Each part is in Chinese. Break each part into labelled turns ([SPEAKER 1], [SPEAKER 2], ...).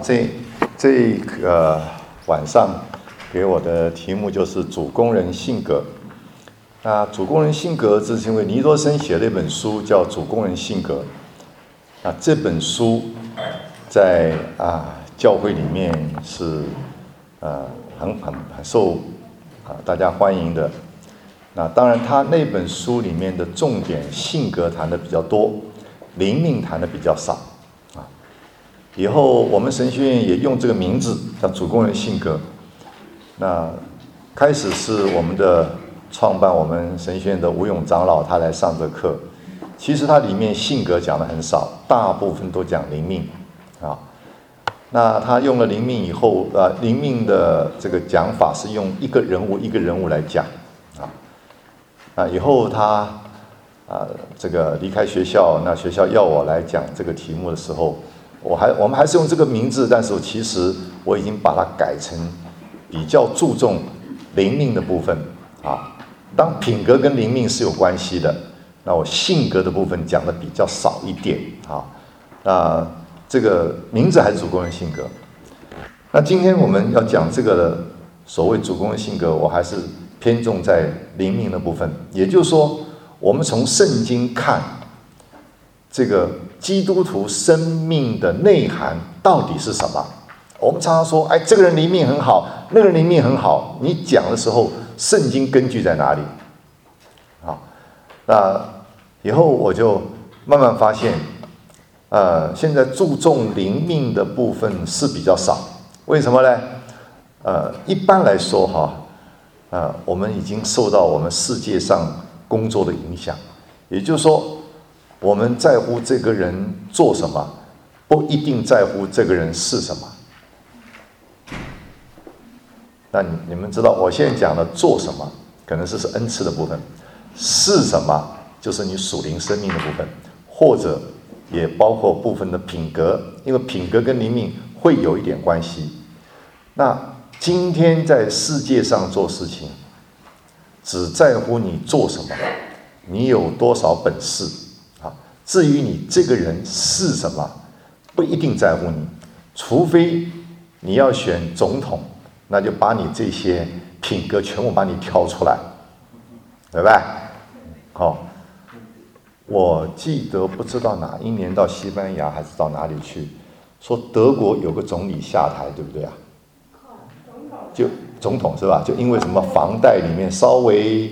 [SPEAKER 1] 这个晚上给我的题目就是主工人性格。那主工人性格，这是因为尼多生写了一本书叫《主工人性格》。那这本书在教会里面是很受大家欢迎的。那当然，他那本书里面的重点性格谈的比较多，灵命谈的比较少。以后我们神学院也用这个名字叫主工人性格。那开始是我们的创办我们神学院的吴勇长老他来上这课，其实他里面性格讲的很少，大部分都讲灵命那他用了灵命以后灵命的这个讲法是用一个人物一个人物来讲以后他这个离开学校，那学校要我来讲这个题目的时候，我们还是用这个名字，但是其实我已经把它改成比较注重灵命的部分当品格跟灵命是有关系的，那我性格的部分讲的比较少一点那这个名字还是主工人性格。那今天我们要讲这个所谓主工人性格，我还是偏重在灵命的部分，也就是说，我们从圣经看这个基督徒生命的内涵到底是什么。我们常常说，这个人灵命很好，那个人灵命很好，你讲的时候，圣经根据在哪里？那以后我就慢慢发现，现在注重灵命的部分是比较少。为什么呢？一般来说我们已经受到我们世界上工作的影响，也就是说，我们在乎这个人做什么，不一定在乎这个人是什么。那你们知道，我现在讲的做什么，可能是恩赐的部分；是什么，就是你属灵生命的部分，或者也包括部分的品格，因为品格跟灵命会有一点关系。那今天在世界上做事情，只在乎你做什么，你有多少本事至于你这个人是什么，不一定在乎你，除非你要选总统，那就把你这些品格全部把你挑出来，对吧？我记得不知道哪一年到西班牙还是到哪里去，说德国有个总理下台，对不对就总统是吧？就因为什么房贷里面稍微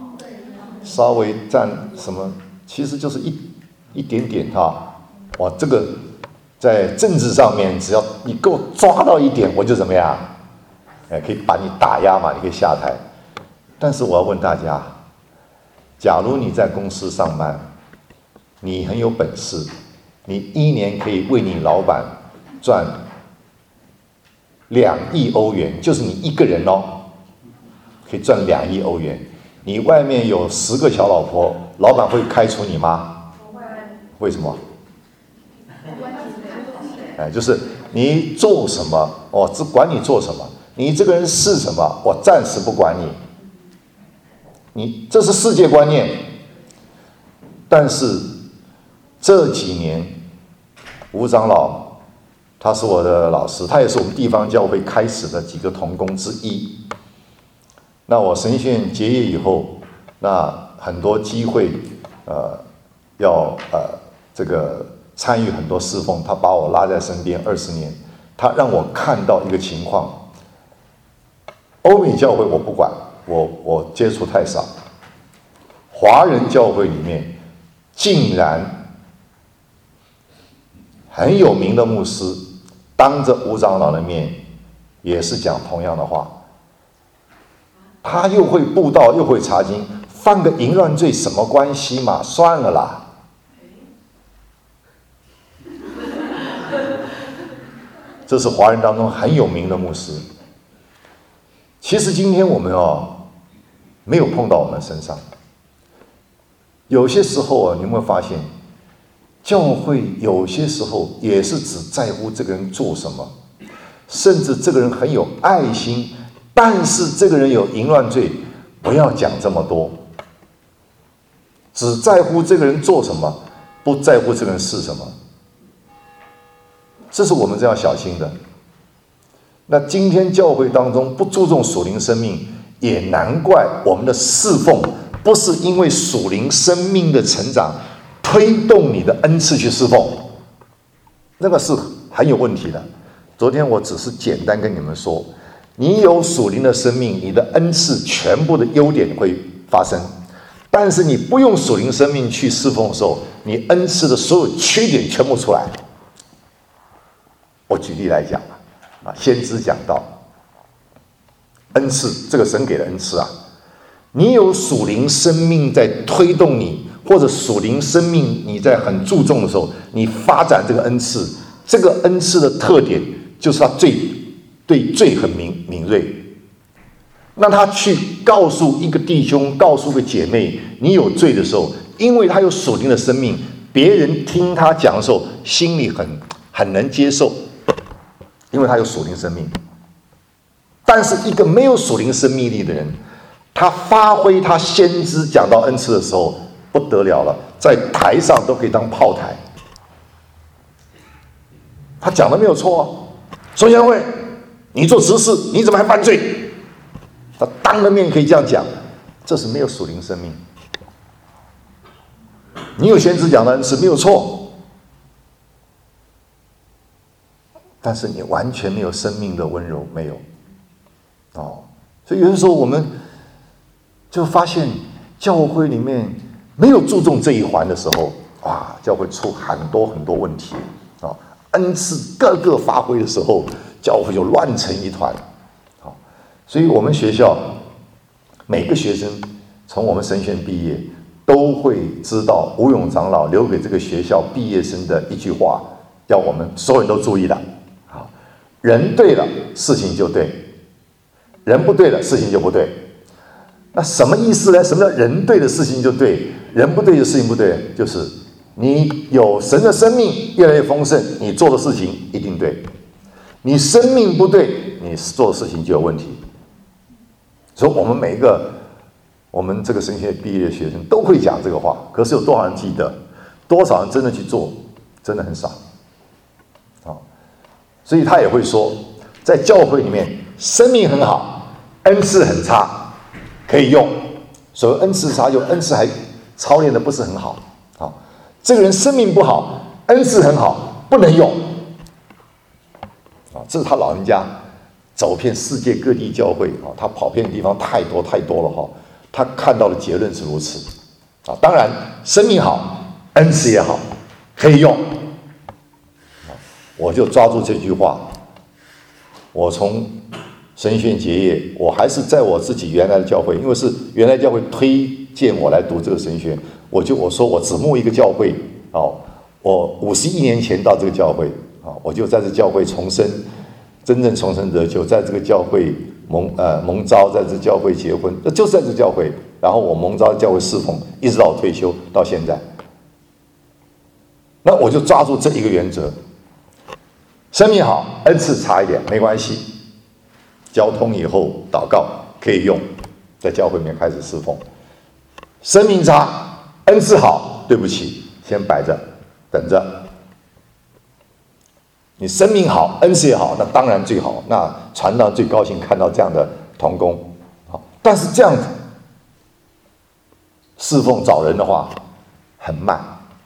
[SPEAKER 1] 占什么，其实就是一点点这个在政治上面，只要你给我抓到一点，我就怎么样？可以把你打压嘛，你可以下台。但是我要问大家，假如你在公司上班，你很有本事，你一年可以为你老板赚2亿欧元，就是你一个人可以赚2亿欧元。你外面有10个小老婆，老板会开除你吗？为什么？就是你做什么，我只管你做什么。你这个人是什么，我暂时不管你。这是世界观念。但是这几年，吴长老他是我的老师，他也是我们地方教会开始的几个同工之一。那我神学院结业以后，那很多机会要这个参与很多侍奉，他把我拉在身边20年，他让我看到一个情况。欧美教会我不管，我接触太少。华人教会里面竟然很有名的牧师当着吴长老的面也是讲同样的话，他又会布道又会查经，犯个淫乱罪什么关系嘛？算了啦。这是华人当中很有名的牧师。其实今天我们没有碰到我们身上。有些时候你有没有发现，教会有些时候也是只在乎这个人做什么，甚至这个人很有爱心，但是这个人有淫乱罪，不要讲这么多，只在乎这个人做什么，不在乎这个人是什么。这是我们这样小心的。 那今天教会当中不注重属灵生命，也难怪我们的侍奉不是因为属灵生命的成长推动你的恩赐去侍奉，那个是很有问题的。昨天我只是简单跟你们说，你有属灵的生命，你的恩赐全部的优点会发生，但是你不用属灵生命去侍奉的时候，你恩赐的所有缺点全部出来。我举例来讲先知讲到恩赐，这个神给的恩赐你有属灵生命在推动你，或者属灵生命你在很注重的时候，你发展这个恩赐，这个恩赐的特点就是他对罪很敏锐。那他去告诉一个弟兄，告诉个姐妹你有罪的时候，因为他有属灵的生命，别人听他讲的时候心里很能接受，因为他有属灵生命。但是一个没有属灵生命力的人，他发挥他先知讲到恩赐的时候不得了了，在台上都可以当炮台。他讲的没有错孙贤惠你做执事你怎么还犯罪，他当着面可以这样讲，这是没有属灵生命。你有先知讲的恩赐没有错，但是你完全没有生命的温柔，没有所以有的时候我们就发现教会里面没有注重这一环的时候，教会出很多问题恩赐各个发挥的时候，教会就乱成一团所以我们学校每个学生从我们神学院毕业，都会知道吴永长老留给这个学校毕业生的一句话，要我们所有人都注意的人对了事情就对，人不对了事情就不对。那什么意思呢？什么叫人对的事情就对，人不对的事情不对？就是你有神的生命越来越丰盛，你做的事情一定对。你生命不对，你做的事情就有问题。所以我们每一个我们这个神学毕业的学生都会讲这个话，可是有多少人记得？多少人真的去做？真的很少所以他也会说，在教会里面生命很好，恩赐很差，可以用。所谓恩赐差，就恩赐还操练的不是很好这个人生命不好，恩赐很好，不能用这是他老人家走遍世界各地教会他跑遍的地方太多了他看到的结论是如此当然生命好，恩赐也好，可以用我就抓住这句话，我从神学院结业，我还是在我自己原来的教会，因为是原来教会推荐我来读这个神学，我说我只慕一个教会我51年前到这个教会我就在这教会重生，真正重生得救，在这个教会蒙召，在这教会结婚，就是在这教会，然后我蒙召教会侍奉，一直到我退休到现在。那我就抓住这一个原则，生命好，恩赐差一点没关系，交通以后祷告可以用，在教会里面开始侍奉。生命差，恩赐好，对不起，先摆着等着。你生命好，恩赐也好，那当然最好，那传道最高兴看到这样的同工但是这样侍奉找人的话很慢，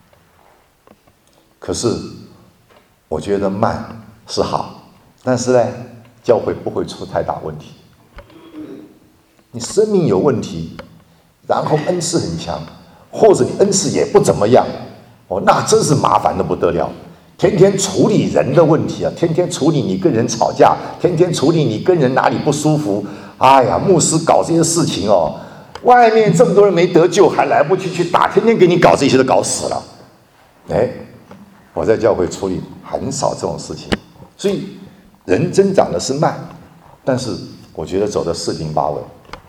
[SPEAKER 1] 可是我觉得慢是好，但是呢教会不会出太大问题。你生命有问题，然后恩赐很强，或者你恩赐也不怎么样那真是麻烦的不得了，天天处理人的问题天天处理你跟人吵架，天天处理你跟人哪里不舒服。哎呀，牧师搞这些事情外面这么多人没得救，还来不及去打，天天给你搞这些都搞死了。我在教会处理很少这种事情，所以人增长的是慢，但是我觉得走得四平八稳。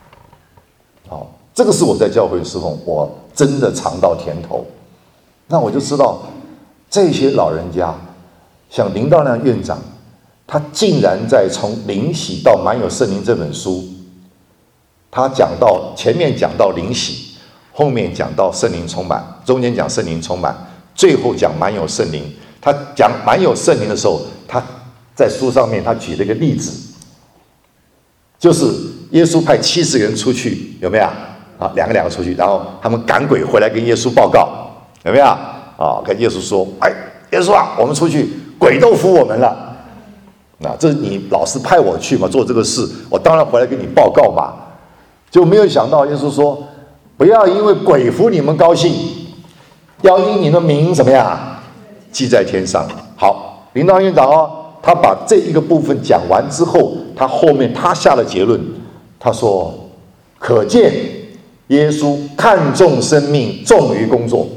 [SPEAKER 1] 这个是我在教会侍奉，我真的尝到甜头。那我就知道这些老人家，像林道亮院长，他竟然在从灵洗到满有圣灵这本书，他讲到前面讲到灵洗，后面讲到圣灵充满，中间讲圣灵充满，最后讲满有圣灵。他讲满有圣灵的时候，他在书上面他举了一个例子，就是耶稣派70个人出去，有没有啊？两个出去，然后他们赶鬼回来跟耶稣报告，有没有啊？跟耶稣说：“哎，耶稣啊，我们出去，鬼都服我们了。那这是你老师派我去嘛，做这个事，我当然回来跟你报告嘛。”就没有想到耶稣说：“不要因为鬼服你们高兴，要因你的名怎么样记在天上。”好，林道院长他把这一个部分讲完之后，他后面他下了结论，他说：“可见耶稣看重生命，重于工作。”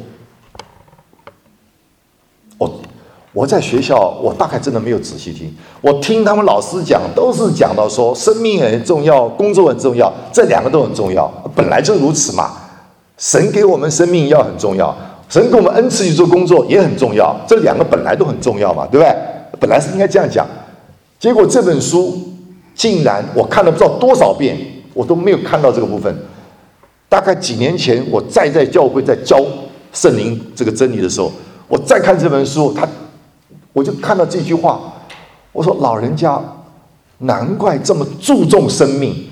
[SPEAKER 1] 我在学校，我大概真的没有仔细听，我听他们老师讲，都是讲到说生命很重要，工作很重要，这两个都很重要，本来就如此嘛。神给我们生命要很重要，神给我们恩赐去做工作也很重要，这两个本来都很重要嘛，对不对？本来是应该这样讲。结果这本书竟然我看了不知道多少遍，我都没有看到这个部分。大概几年前我再在教会在教圣灵这个真理的时候，我再看这本书，我就看到这句话，我说老人家难怪这么注重生命。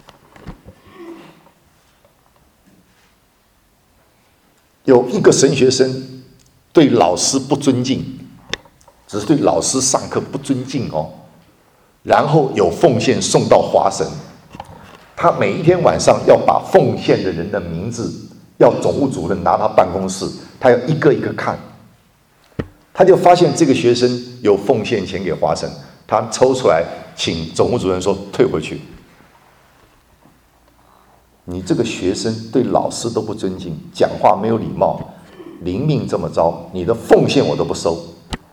[SPEAKER 1] 有一个神学生对老师不尊敬，只是对老师上课不尊敬然后有奉献送到华神，他每一天晚上要把奉献的人的名字，要总务主任拿到办公室，他要一个一个看。他就发现这个学生有奉献钱给华神，他抽出来请总务主任说退回去。你这个学生对老师都不尊敬，讲话没有礼貌，灵命这么糟，你的奉献我都不收。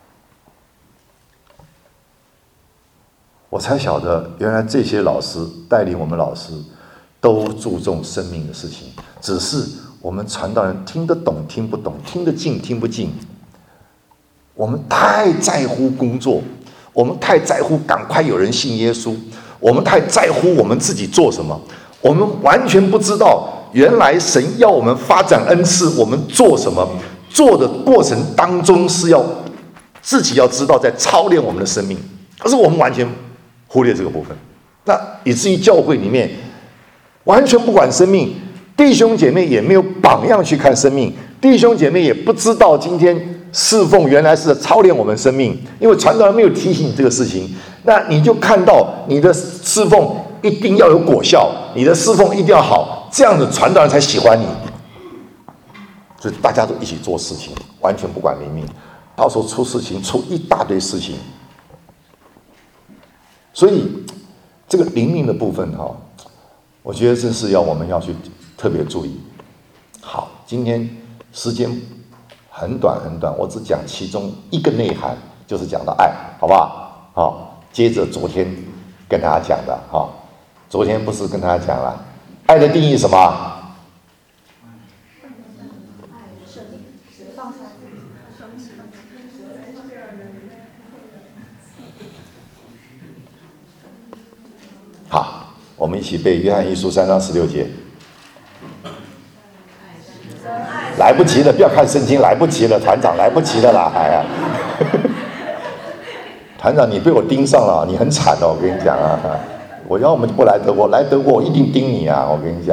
[SPEAKER 1] 我才晓得原来这些老师带领我们老师都注重生命的事情，只是我们传道人听得懂听不懂，听得进听不进。我们太在乎工作，我们太在乎赶快有人信耶稣，我们太在乎我们自己做什么，我们完全不知道原来神要我们发展恩赐，我们做什么，做的过程当中是要自己要知道在操练我们的生命，可是我们完全忽略这个部分，那以至于教会里面完全不管生命，弟兄姐妹也没有榜样去看生命，弟兄姐妹也不知道今天侍奉原来是操练我们生命，因为传道人没有提醒你这个事情，那你就看到你的侍奉一定要有果效，你的侍奉一定要好，这样的传道人才喜欢你。所以大家都一起做事情，完全不管灵命，到时候出事情出一大堆事情。所以这个灵命的部分我觉得这是我们要去特别注意。好，今天时间很短，我只讲其中一个内涵，就是讲到爱，好不好？好，接着昨天跟大家讲的昨天不是跟大家讲了爱的定义什么？好，我们一起背约翰一书3章16节。来不及了，不要看圣经，来不及了，团长来不及了啦！哎呀，团长你被我盯上了，你很惨我跟你讲我要么就不来德国，来德国我一定盯你我跟你讲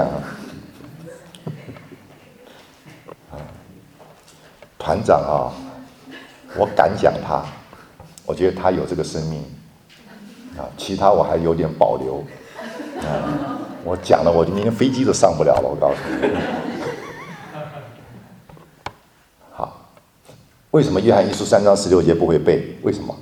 [SPEAKER 1] 团长我敢讲他，我觉得他有这个生命其他我还有点保留我讲了，我明天飞机都上不了了，我告诉你。为什么约翰一书3章16节不会背？为什么？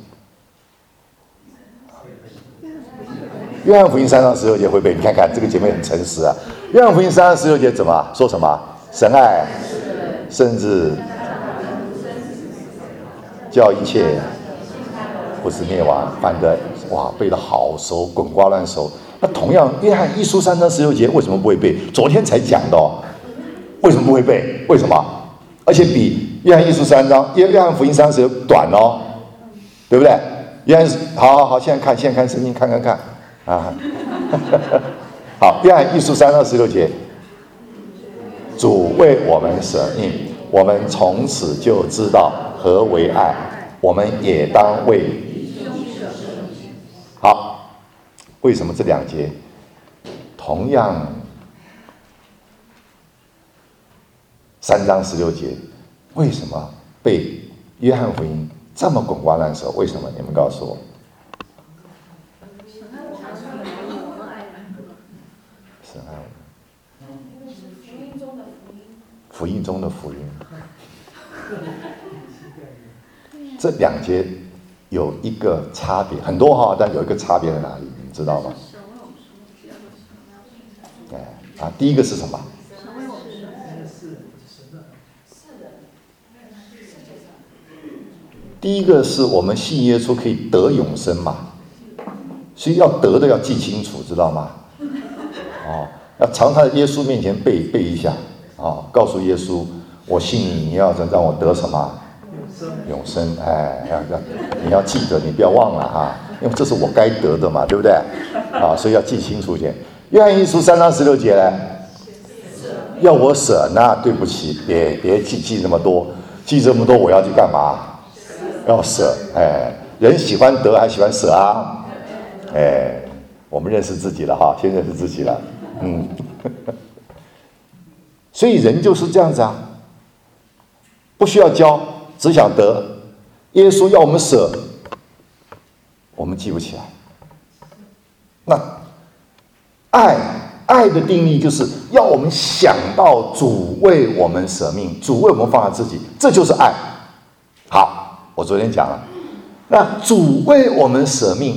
[SPEAKER 1] 约翰福音3章16节会背？你看看这个姐妹很诚实约翰福音3章16节怎么说？什么？神爱，甚至叫一切不是灭亡，反正背得好熟，滚瓜烂熟。那同样，约翰一书3章16节为什么不会背？昨天才讲的为什么不会背？为什么？而且比约翰一书3章，约翰福音3章16短对不对？约翰好，现在看圣经，看好，约翰一书3章16节，主为我们舍命，我们从此就知道何为爱，我们也当为为什么这2节同样3章16节，为什么被约翰福音这么滚瓜烂熟？为什么？你们告诉我。神爱我们，福音中的福音。这2节有一个差别，很多哈，但有一个差别在哪里？你知道吗？第一个是什么？第一个是我们信耶稣可以得永生嘛，所以要得的要记清楚，知道吗？要常常在耶稣面前背一下告诉耶稣，我信你，你要让我得什么？永生。你要记得，你不要忘了因为这是我该得的嘛，对不对？所以要记清楚一点。约翰一书3章16节呢，要我舍，那对不起，别记那么多，记这么多我要去干嘛？要舍。人喜欢得还喜欢舍啊？我们认识自己了先认识自己了。所以人就是这样子不需要教，只想得。耶稣要我们舍，我们记不起来。那爱的定义就是要我们想到主为我们舍命，主为我们放下自己，这就是爱。好，我昨天讲了，那主为我们舍命，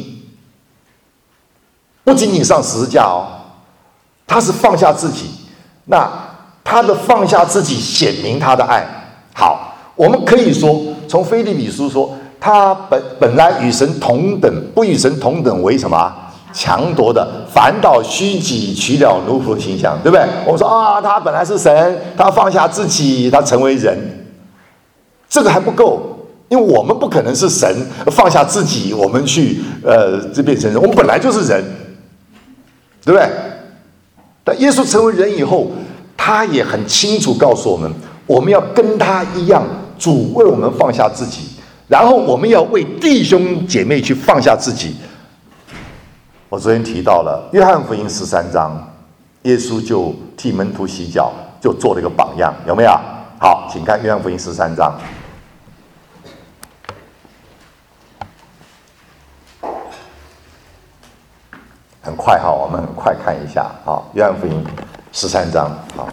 [SPEAKER 1] 不仅仅上十字架他是放下自己，那他的放下自己显明他的爱。好，我们可以说从腓立比书说，他本来与神同等，不与神同等为什么？强夺的，反倒虚己，取了奴仆的形象，对不对？我们说他本来是神，他放下自己，他成为人，这个还不够，因为我们不可能是神放下自己，我们去这变成人，我们本来就是人，对不对？但耶稣成为人以后，他也很清楚告诉我们，我们要跟他一样，主为我们放下自己，然后我们要为弟兄姐妹去放下自己。我昨天提到了约翰福音13章，耶稣就替门徒洗脚，就做了一个榜样，有没有？好，请看约翰福音13章。很快我们很快看一下约翰福音13章。好，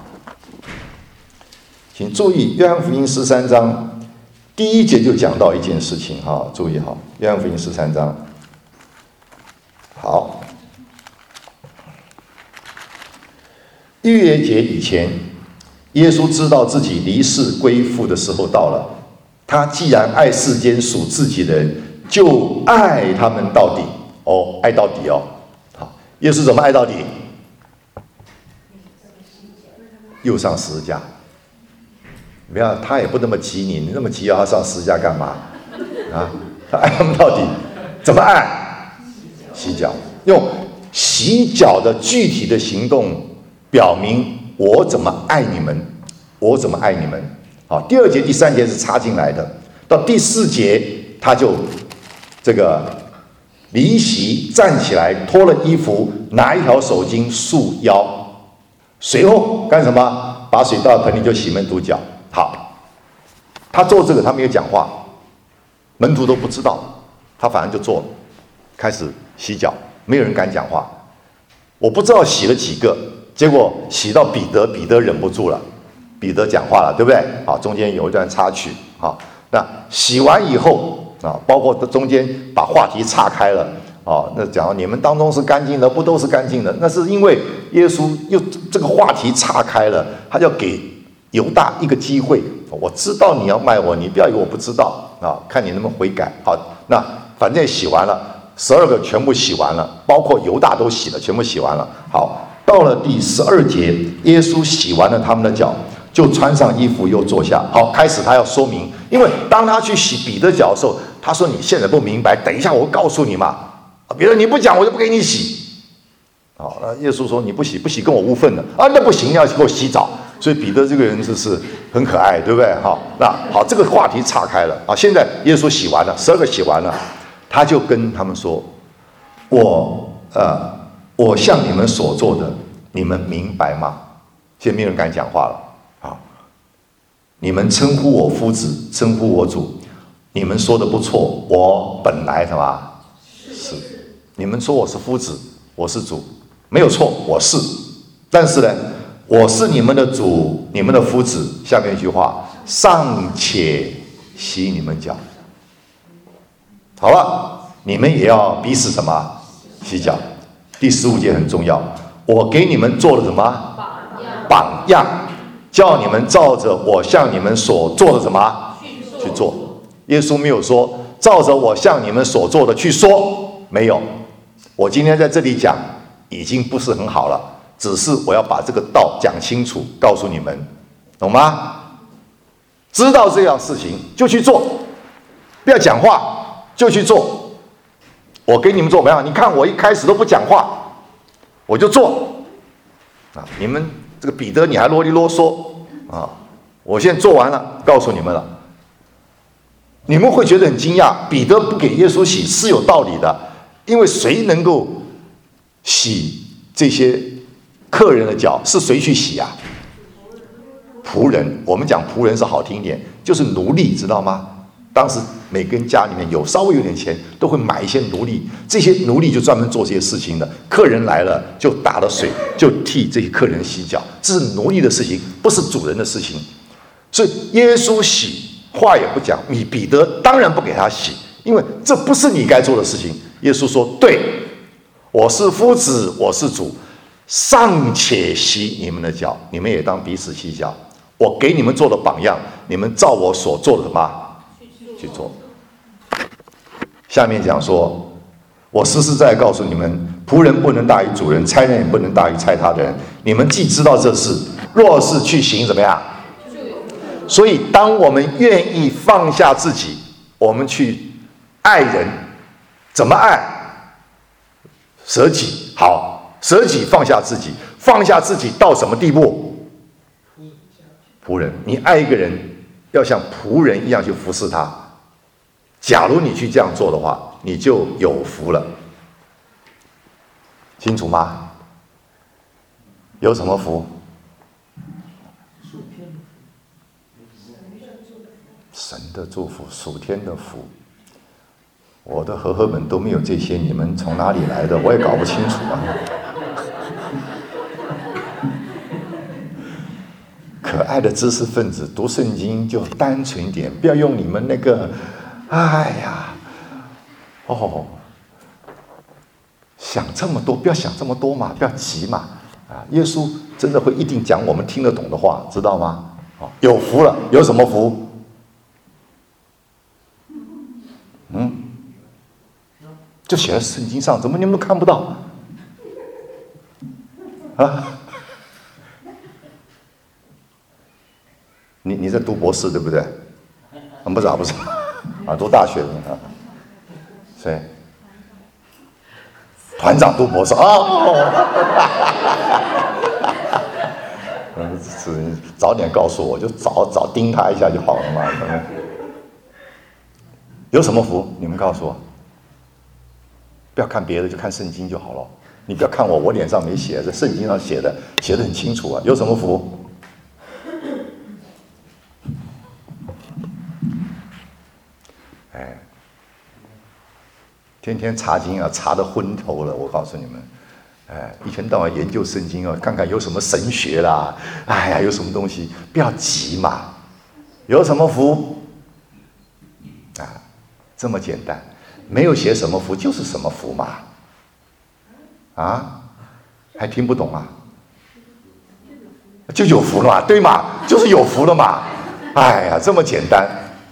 [SPEAKER 1] 请注意约翰福音13章第1节就讲到一件事情注意约翰福音13章。好，逾越节以前，耶稣知道自己离世归父的时候到了。他既然爱世间属自己的人，就爱他们到底。爱到底好，耶稣怎么爱到底？又上十字架。没有，他也不那么急你那么急要他上十字架干嘛？他爱他们到底，怎么爱？洗脚，用洗脚的具体的行动表明我怎么爱你们，我怎么爱你们。好，第2节、第3节是插进来的，到第4节他就这个离席站起来，脱了衣服，拿一条手巾束腰，随后干什么？把水倒到盆里就洗门徒脚。好，他做这个他没有讲话，门徒都不知道，他反正就做了，开始洗脚，没有人敢讲话。我不知道洗了几个，结果洗到彼得，彼得忍不住了，彼得讲话了，对不对？好，中间有一段插曲。好，那洗完以后包括中间把话题岔开了。那讲你们当中是干净的，不都是干净的？那是因为耶稣又这个话题岔开了，他要给犹大一个机会。我知道你要卖我，你不要以为我不知道看你能不能悔改。好，那反正也洗完了。12个全部洗完了，包括犹大都洗了，全部洗完了。好，到了第12节，耶稣洗完了他们的脚，就穿上衣服又坐下。好，开始他要说明，因为当他去洗彼得脚的时候，他说你现在不明白，等一下我会告诉你嘛。彼得你不讲我就不给你洗。好，那耶稣说你不洗跟我污粪了那不行，要给我洗澡。所以彼得这个人就是很可爱，对不对？那好，这个话题岔开了现在耶稣洗完了，12个洗完了。他就跟他们说，我我向你们所做的，你们明白吗？现在没有人敢讲话了。好，你们称呼我夫子，称呼我主，你们说的不错，我本来什么？是。你们说我是夫子，我是主，没有错，我是。但是呢，我是你们的主，你们的夫子。下面一句话，尚且洗你们脚。好了，你们也要彼此什么？洗脚。第15节很重要，我给你们做了什么？榜样，叫你们照着我向你们所做的什么去做。耶稣没有说照着我向你们所做的去说，没有。我今天在这里讲已经不是很好了，只是我要把这个道讲清楚，告诉你们，懂吗？知道这样事情就去做，不要讲话，就去做。我给你们做榜样，你看我一开始都不讲话，我就做啊！你们这个彼得你还啰里啰嗦啊！我现在做完了，告诉你们了。你们会觉得很惊讶，彼得不给耶稣洗是有道理的，因为谁能够洗这些客人的脚？是谁去洗啊？仆人。我们讲仆人是好听一点，就是奴隶，知道吗？当时每个人家里面稍微有点钱，都会买一些奴隶，这些奴隶就专门做这些事情的。客人来了，就打了水，就替这些客人洗脚，这是奴隶的事情，不是主人的事情。所以耶稣洗，话也不讲，你彼得当然不给他洗，因为这不是你该做的事情。耶稣说：“对，我是夫子，我是主，尚且洗你们的脚，你们也当彼此洗脚。我给你们做的榜样，你们照我所做的什么？去做。”下面讲说，我实实在在告诉你们，仆人不能大于主人，差人也不能大于差他的人。你们既知道这事，若是去行，怎么样？所以当我们愿意放下自己，我们去爱人，怎么爱？舍己。好，舍己，放下自己，放下自己到什么地步？仆人，你爱一个人，要像仆人一样去服侍他。假如你去这样做的话，你就有福了。清楚吗？有什么福？神的祝福，属天的福。我的和合本都没有这些，你们从哪里来的？我也搞不清楚啊。可爱的知识分子，读圣经就单纯一点，不要用你们那个，哎呀，想这么多，不要想这么多嘛，不要急嘛。啊，耶稣真的会一定讲我们听得懂的话，知道吗？有福了，有什么福？就写在圣经上，怎么你们都看不到？啊？你在读博士对不对？不是啊，读大学的啊。谁？团长读博士早点告诉我，就早盯他一下就好了嘛。有什么福？你们告诉我。不要看别的，就看圣经就好了。你不要看我脸上没写，在圣经上写的很清楚啊。有什么福？天天查经啊，查得昏头了。我告诉你们，一天到晚研究圣经啊，看看有什么神学啦，哎呀，有什么东西，不要急嘛。有什么福？这么简单。没有写什么福就是什么福嘛，还听不懂啊？就有福了嘛，对嘛？就是有福了嘛。哎呀，这么简单。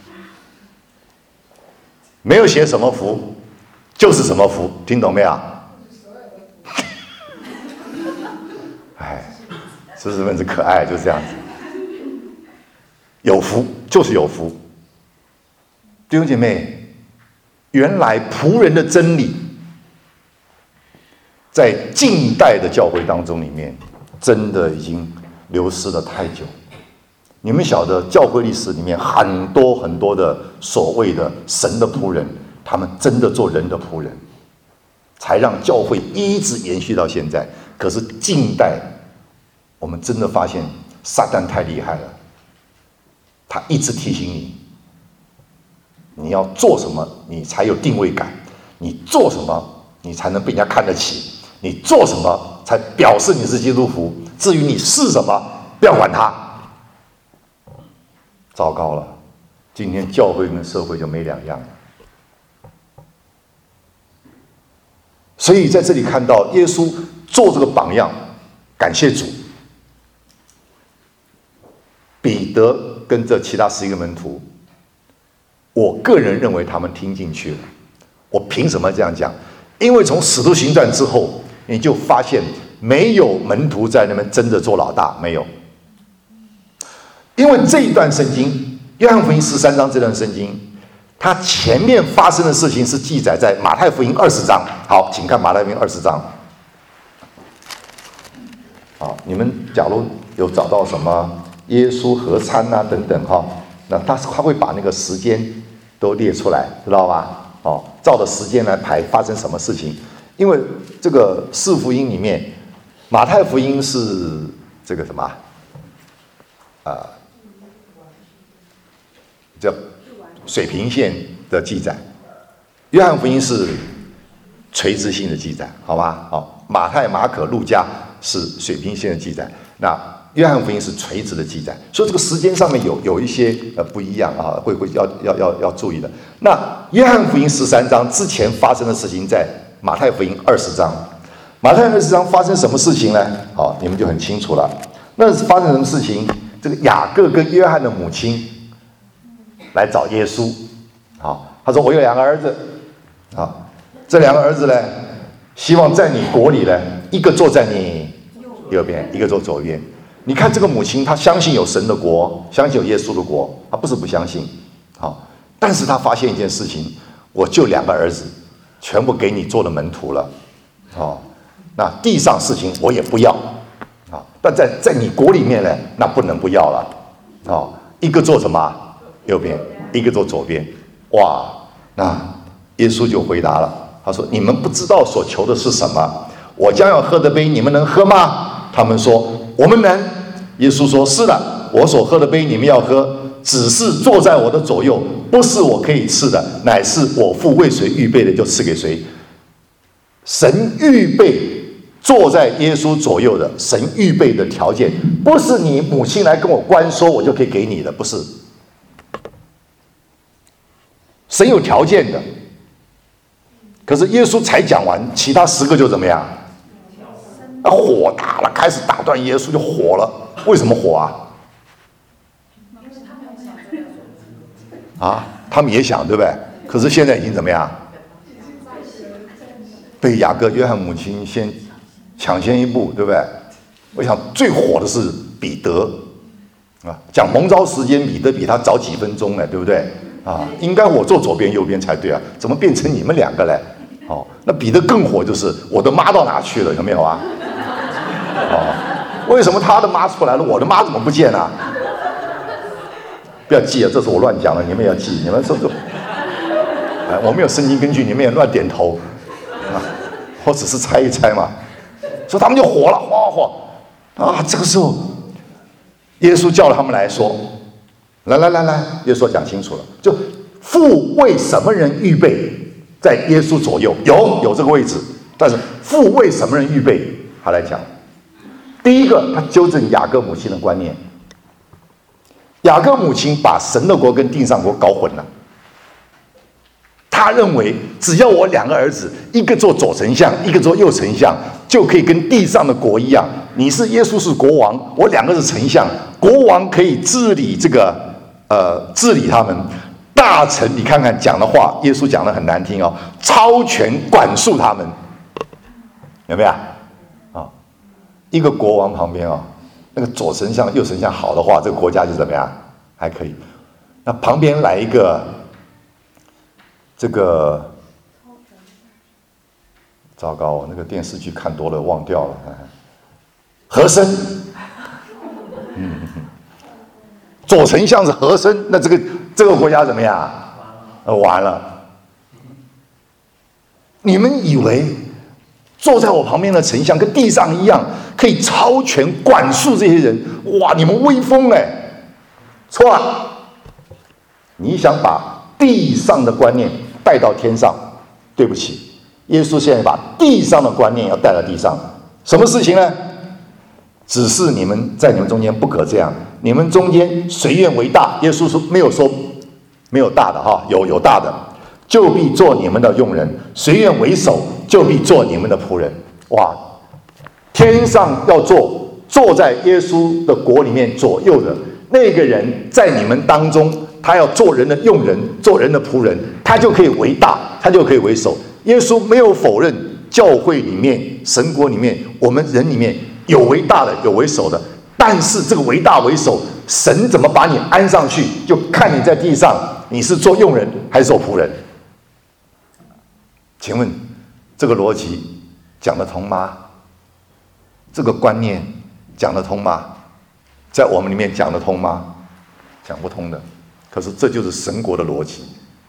[SPEAKER 1] 没有写什么福，就是什么福，听懂没有？知识分子可爱，就是这样子。有福就是有福，弟兄姐妹。原来仆人的真理，在近代的教会当中里面，真的已经流失了太久。你们晓得，教会历史里面很多很多的所谓的神的仆人，他们真的做人的仆人， 才让教会一直延续到现在。可是近代，我们真的发现撒旦太厉害了，他一直提醒你，你要做什么，你才有定位感；你做什么，你才能被人家看得起；你做什么，才表示你是基督徒。至于你是什么，不要管他。糟糕了，今天教会跟社会就没两样了。所以在这里看到耶稣做这个榜样，感谢主。彼得跟这其他11个门徒，我个人认为他们听进去了。我凭什么这样讲？因为从使徒行传之后，你就发现没有门徒在那边真的做老大，没有。因为这一段圣经，约翰福音13章这段圣经，它前面发生的事情是记载在马太福音20章。好，请看马太福音20章。好，你们假如有找到什么耶稣合餐啊等等哈，那他会把那个时间都列出来，知道吧？哦，照着时间来排发生什么事情。因为这个4福音里面，马太福音是这个什么叫水平线的记载，约翰福音是垂直性的记载，好吧？好，马太、马可、路加是水平线的记载，那约翰福音是垂直的记载，所以这个时间上面有一些不一样啊，会要注意的。那约翰福音13章之前发生的事情，在马太福音20章。马太20章发生什么事情呢？好，你们就很清楚了。那是发生什么事情？这个雅各跟约翰的母亲来找耶稣，好，他说我有2个儿子，好，这2个儿子呢，希望在你国里呢，一个坐在你右边，一个坐左边。你看这个母亲，她相信有神的国，相信有耶稣的国，她不是不相信，好，但是她发现一件事情，我就2个儿子，全部给你做了门徒了，好，那地上事情我也不要，啊，但在你国里面呢，那不能不要了，啊，一个做什么？右边，一个坐左边。哇，那耶稣就回答了，他说：“你们不知道所求的是什么？我将要喝的杯，你们能喝吗？”他们说：“我们能。”耶稣说：“是的，我所喝的杯你们要喝，只是坐在我的左右，不是我可以吃的，乃是我父为谁预备的，就赐给谁。”神预备坐在耶稣左右的，神预备的条件，不是你母亲来跟我关说，我就可以给你的，不是。神有条件的，可是耶稣才讲完，其他10个就怎么样？火大了，开始打断耶稣，就火了。为什么火啊？啊，他们也想，对不对？可是现在已经怎么样？被雅各、约翰母亲先抢先一步，对不对？我想最火的是彼得啊，讲蒙召时间，彼得比他早几分钟呢，对不对？啊，应该我坐左边右边才对啊，怎么变成你们2个嘞？哦，那彼得更火，就是我的妈到哪去了？有没有啊？哦，为什么他的妈出来了，我的妈怎么不见了？不要记啊，这是我乱讲的，你们也要记。你们说，我没有圣经根据，你们也乱点头啊，我只是猜一猜嘛。所以他们就火了，火啊！这个时候，耶稣叫了他们来说。来，耶稣讲清楚了，就父为什么人预备在耶稣左右，有这个位置，但是父为什么人预备，他来讲。第一个，他纠正雅各母亲的观念。雅各母亲把神的国跟地上国搞混了。他认为只要我2个儿子，一个做左丞相，一个做右丞相，就可以跟地上的国一样。你是耶稣是国王，我2个是丞相，国王可以治理治理他们。大臣，你看看讲的话，耶稣讲的很难听哦，超权管束他们，有没有啊？一个国王旁边哦，那个左丞相、右丞相好的话，这个国家就怎么样？还可以。那旁边来一个这个，糟糕，我那个电视剧看多了忘掉了。和珅，左丞相是和珅，那这个国家怎么样？完了。你们以为坐在我旁边的丞相跟地上一样，可以超权管束这些人。哇，你们威风哎！错了，你想把地上的观念带到天上，对不起，耶稣现在把地上的观念要带到地上。什么事情呢？只是你们在你们中间不可这样，你们中间谁愿为大？耶稣说没有说没有大的哈，有大的，就必做你们的用人；谁愿为首，就必做你们的仆人。哇，天上要坐在耶稣的国里面左右的那个人，在你们当中，他要做人的用人，做人的仆人，他就可以为大，他就可以为首。耶稣没有否认教会里面、神国里面，我们人里面有为大的，有为首的。但是这个为大为首，神怎么把你安上去，就看你在地上你是做用人还是做仆人。请问这个逻辑讲得通吗？这个观念讲得通吗？在我们里面讲得通吗？讲不通的。可是这就是神国的逻辑。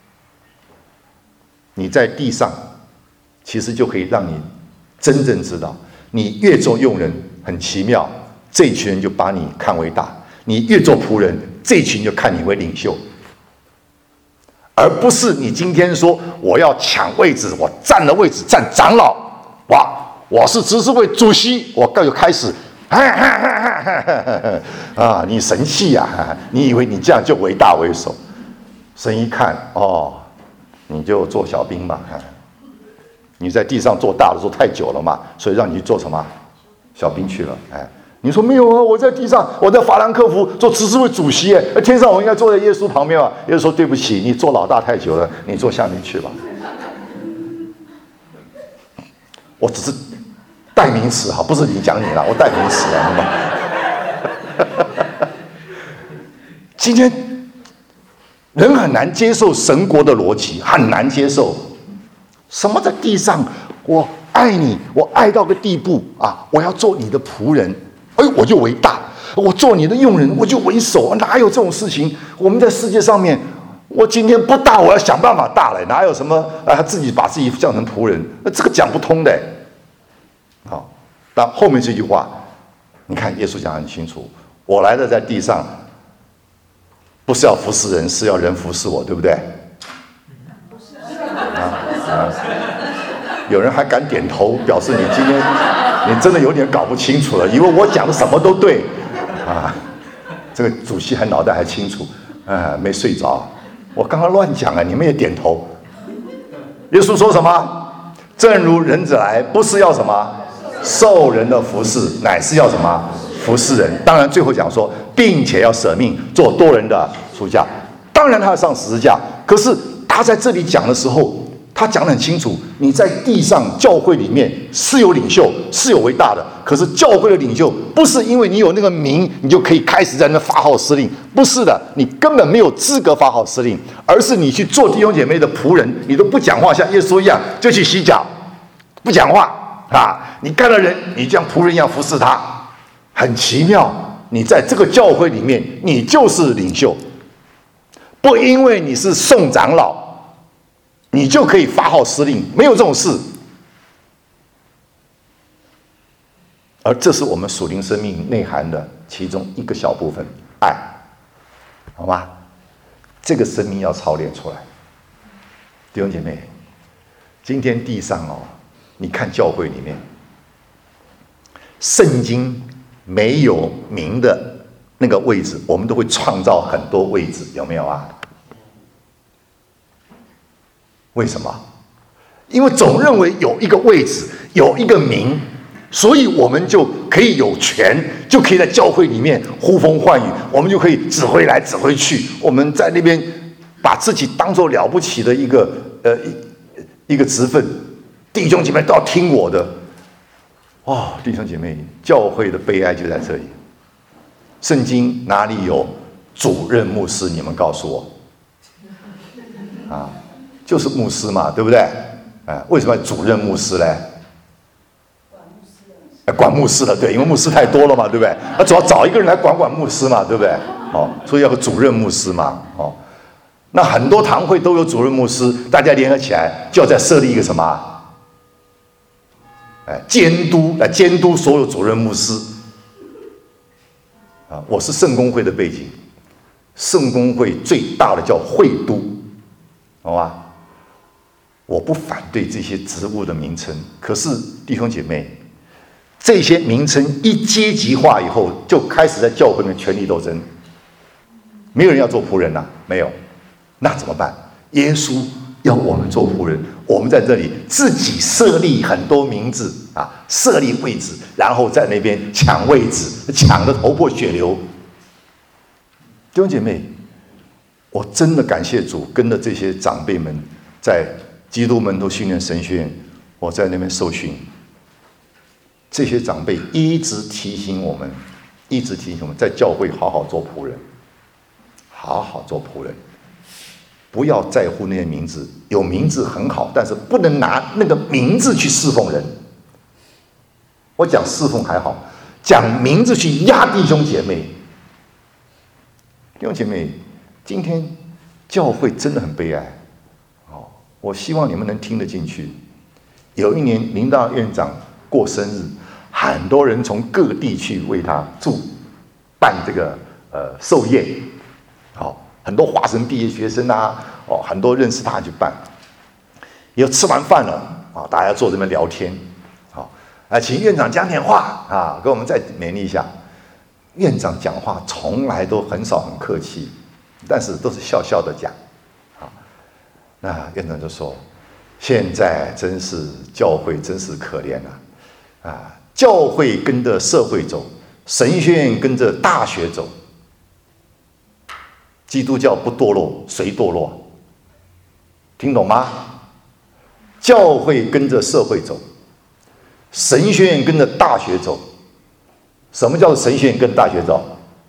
[SPEAKER 1] 你在地上其实就可以让你真正知道，你越做用人很奇妙，这群人就把你看为大；你越做仆人，这群就看你为领袖。而不是你今天说我要抢位置，我占了位置，占长老，哇，我是执事会主席，我就开始啊，你神气啊，你以为你这样就为大为首？神一看，哦，你就做小兵吧，你在地上做大的做太久了嘛，所以让你去做什么小兵去了。你说没有啊，我在地上，我在法兰克福做执事会主席，天上我应该坐在耶稣旁边嘛。耶稣说对不起，你做老大太久了，你坐下面去吧。我只是代名词哈，不是你讲你了，我代名词啊。今天人很难接受神国的逻辑，很难接受。什么在地上，我爱你，我爱到个地步啊，我要做你的仆人，我就为大；我做你的用人，我就为首。哪有这种事情？我们在世界上面，我今天不大，我要想办法大了。哪有什么自己把自己降成仆人？这个讲不通的。好，但后面这句话，你看耶稣讲得很清楚：我来的在地上，不是要服侍人，是要人服侍我，对不对？有人还敢点头，表示你今天你真的有点搞不清楚了，以为我讲的什么都对啊。这个主席还脑袋还清楚，没睡着。我刚刚乱讲啊，你们也点头。耶稣说什么？正如人子来，不是要什么受人的服侍，乃是要什么服侍人。当然最后讲说，并且要舍命做多人的赎价。当然他要上十字架，可是他在这里讲的时候，他讲得很清楚，你在地上教会里面是有领袖，是有伟大的。可是教会的领袖不是因为你有那个名，你就可以开始在那发号施令，不是的，你根本没有资格发号施令，而是你去做弟兄姐妹的仆人，你都不讲话，像耶稣一样就去洗脚，不讲话啊！你干了人，你像仆人一样服侍他，很奇妙。你在这个教会里面，你就是领袖，不因为你是宋长老，你就可以发号施令，没有这种事。而这是我们属灵生命内涵的其中一个小部分，爱，好吗？这个生命要操练出来。弟兄姐妹，今天地上你看教会里面，圣经没有名的那个位置，我们都会创造很多位置，有没有啊？为什么？因为总认为有一个位置，有一个名，所以我们就可以有权，就可以在教会里面呼风唤雨，我们就可以指挥来指挥去。我们在那边把自己当作了不起的一个职分，弟兄姐妹都要听我的。弟兄姐妹，教会的悲哀就在这里。圣经哪里有主任牧师？你们告诉我啊？就是牧师嘛，对不对？为什么主任牧师呢？管牧师的，对，因为牧师太多了嘛，对不对？他总要找一个人来管牧师嘛，对不对？所以要个主任牧师嘛，那很多堂会都有主任牧师，大家联合起来，就要再设立一个什么监督所有主任牧师。我是圣公会的背景，圣公会最大的叫会督，好吧？我不反对这些职务的名称，可是弟兄姐妹，这些名称一阶级化以后，就开始在教会里面权力斗争。没有人要做仆人呐，没有，那怎么办？耶稣要我们做仆人，我们在这里自己设立很多名字设立位置，然后在那边抢位置，抢得头破血流。弟兄姐妹，我真的感谢主，跟着这些长辈们在基督门徒训练神学院，我在那边受训。这些长辈一直提醒我们，在教会好好做仆人，好好做仆人，不要在乎那些名字。有名字很好，但是不能拿那个名字去侍奉人。我讲侍奉还好，讲名字去压弟兄姐妹。弟兄姐妹，今天教会真的很悲哀。我希望你们能听得进去。有一年林大院长过生日，很多人从各地去为他办这个寿宴，很多华神毕业学生很多认识他去办。也吃完饭了大家坐这边聊天，请院长讲点话给我们再勉励一下。院长讲话从来都很少很客气，但是都是笑笑的讲。那院长就说：“现在真是教会真是可怜教会跟着社会走，神学院跟着大学走。基督教不堕落，谁堕落？听懂吗？教会跟着社会走，神学院跟着大学走。什么叫做神学院跟大学走？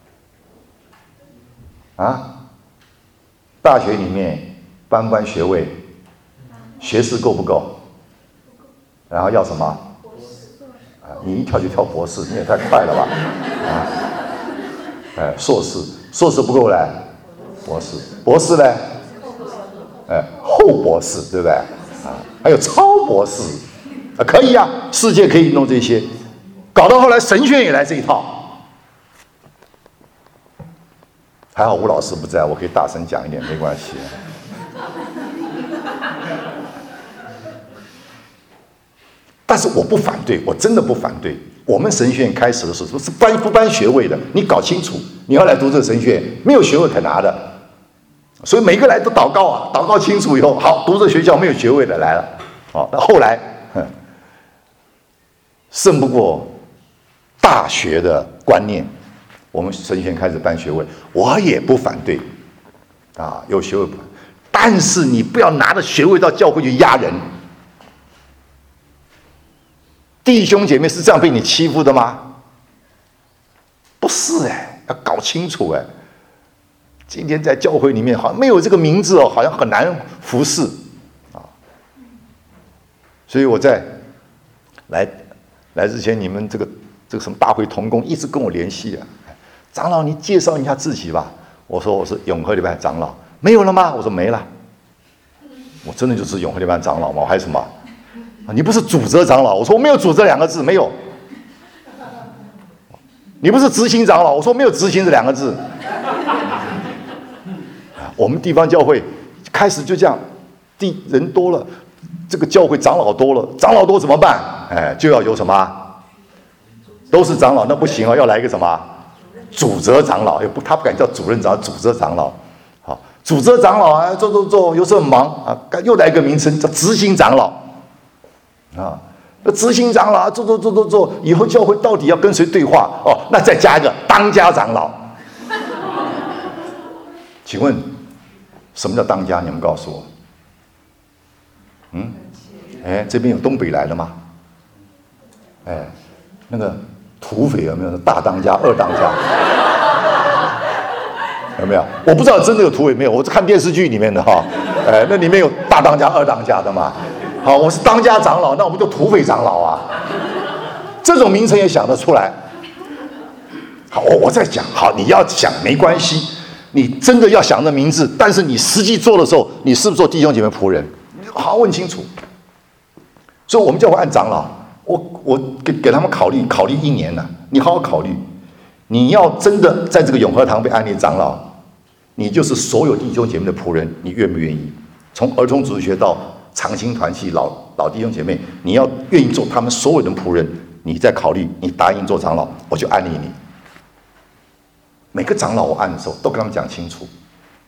[SPEAKER 1] 大学里面班学位，学士够不够？然后要什么？你一跳就跳博士，你也太快了吧！硕士不够嘞，博士嘞，后博士对不对？还有超博士，可以世界可以弄这些，搞到后来神学院也来这一套。还好吴老师不在，我可以大声讲一点，没关系。但是我不反对，我真的不反对。我们神学院开始的时候是不颁学位的，你搞清楚，你要来读这个神学院，没有学位可拿的。所以每个来都祷告祷告清楚以后，好，读这学校没有学位的来了。那后来胜不过大学的观念，我们神学院开始颁学位，我也不反对有学位，但是你不要拿着学位到教会去压人。弟兄姐妹是这样被你欺负的吗？不是要搞清楚今天在教会里面好像没有这个名字好像很难服侍所以我在来之前，你们这个什么大会同工一直跟我联系长老，你介绍一下自己吧。我说我是永和礼拜长老，没有了吗？我说没了。我真的就是永和礼拜长老吗？我还有什么？你不是主责长老？我说我没有主责两个字，没有。你不是执行长老？我说没有执行这两个字。我们地方教会开始就这样，人多了，这个教会长老多了，长老多怎么办？就要有什么？都是长老，那不行要来一个什么？主责长老，他不敢叫主任长老，主责长老。好，主责长老做，有时候很忙又来一个名称叫执行长老。那执行长老做，以后教会到底要跟谁对话？那再加一个当家长老。请问什么叫当家？你们告诉我。这边有东北来的吗？那个土匪有没有？大当家、二当家，有没有？我不知道真的有土匪没有，我是看电视剧里面的那里面有大当家、二当家的嘛。好，我是当家长老，那我们就土匪长老这种名称也想得出来。好，我在讲，好，你要想没关系，你真的要想这名字，但是你实际做的时候，你是不是做弟兄姐妹仆人？好好问清楚。所以我们教会按长老， 我给他们考虑1年了，你好好考虑，你要真的在这个永和堂被安立长老，你就是所有弟兄姐妹的仆人，你愿不愿意？从儿童主日学到长青团契老弟兄姐妹，你要愿意做他们所有的仆人，你再考虑，你答应做长老，我就安利你。每个长老我按的时候，都跟他们讲清楚。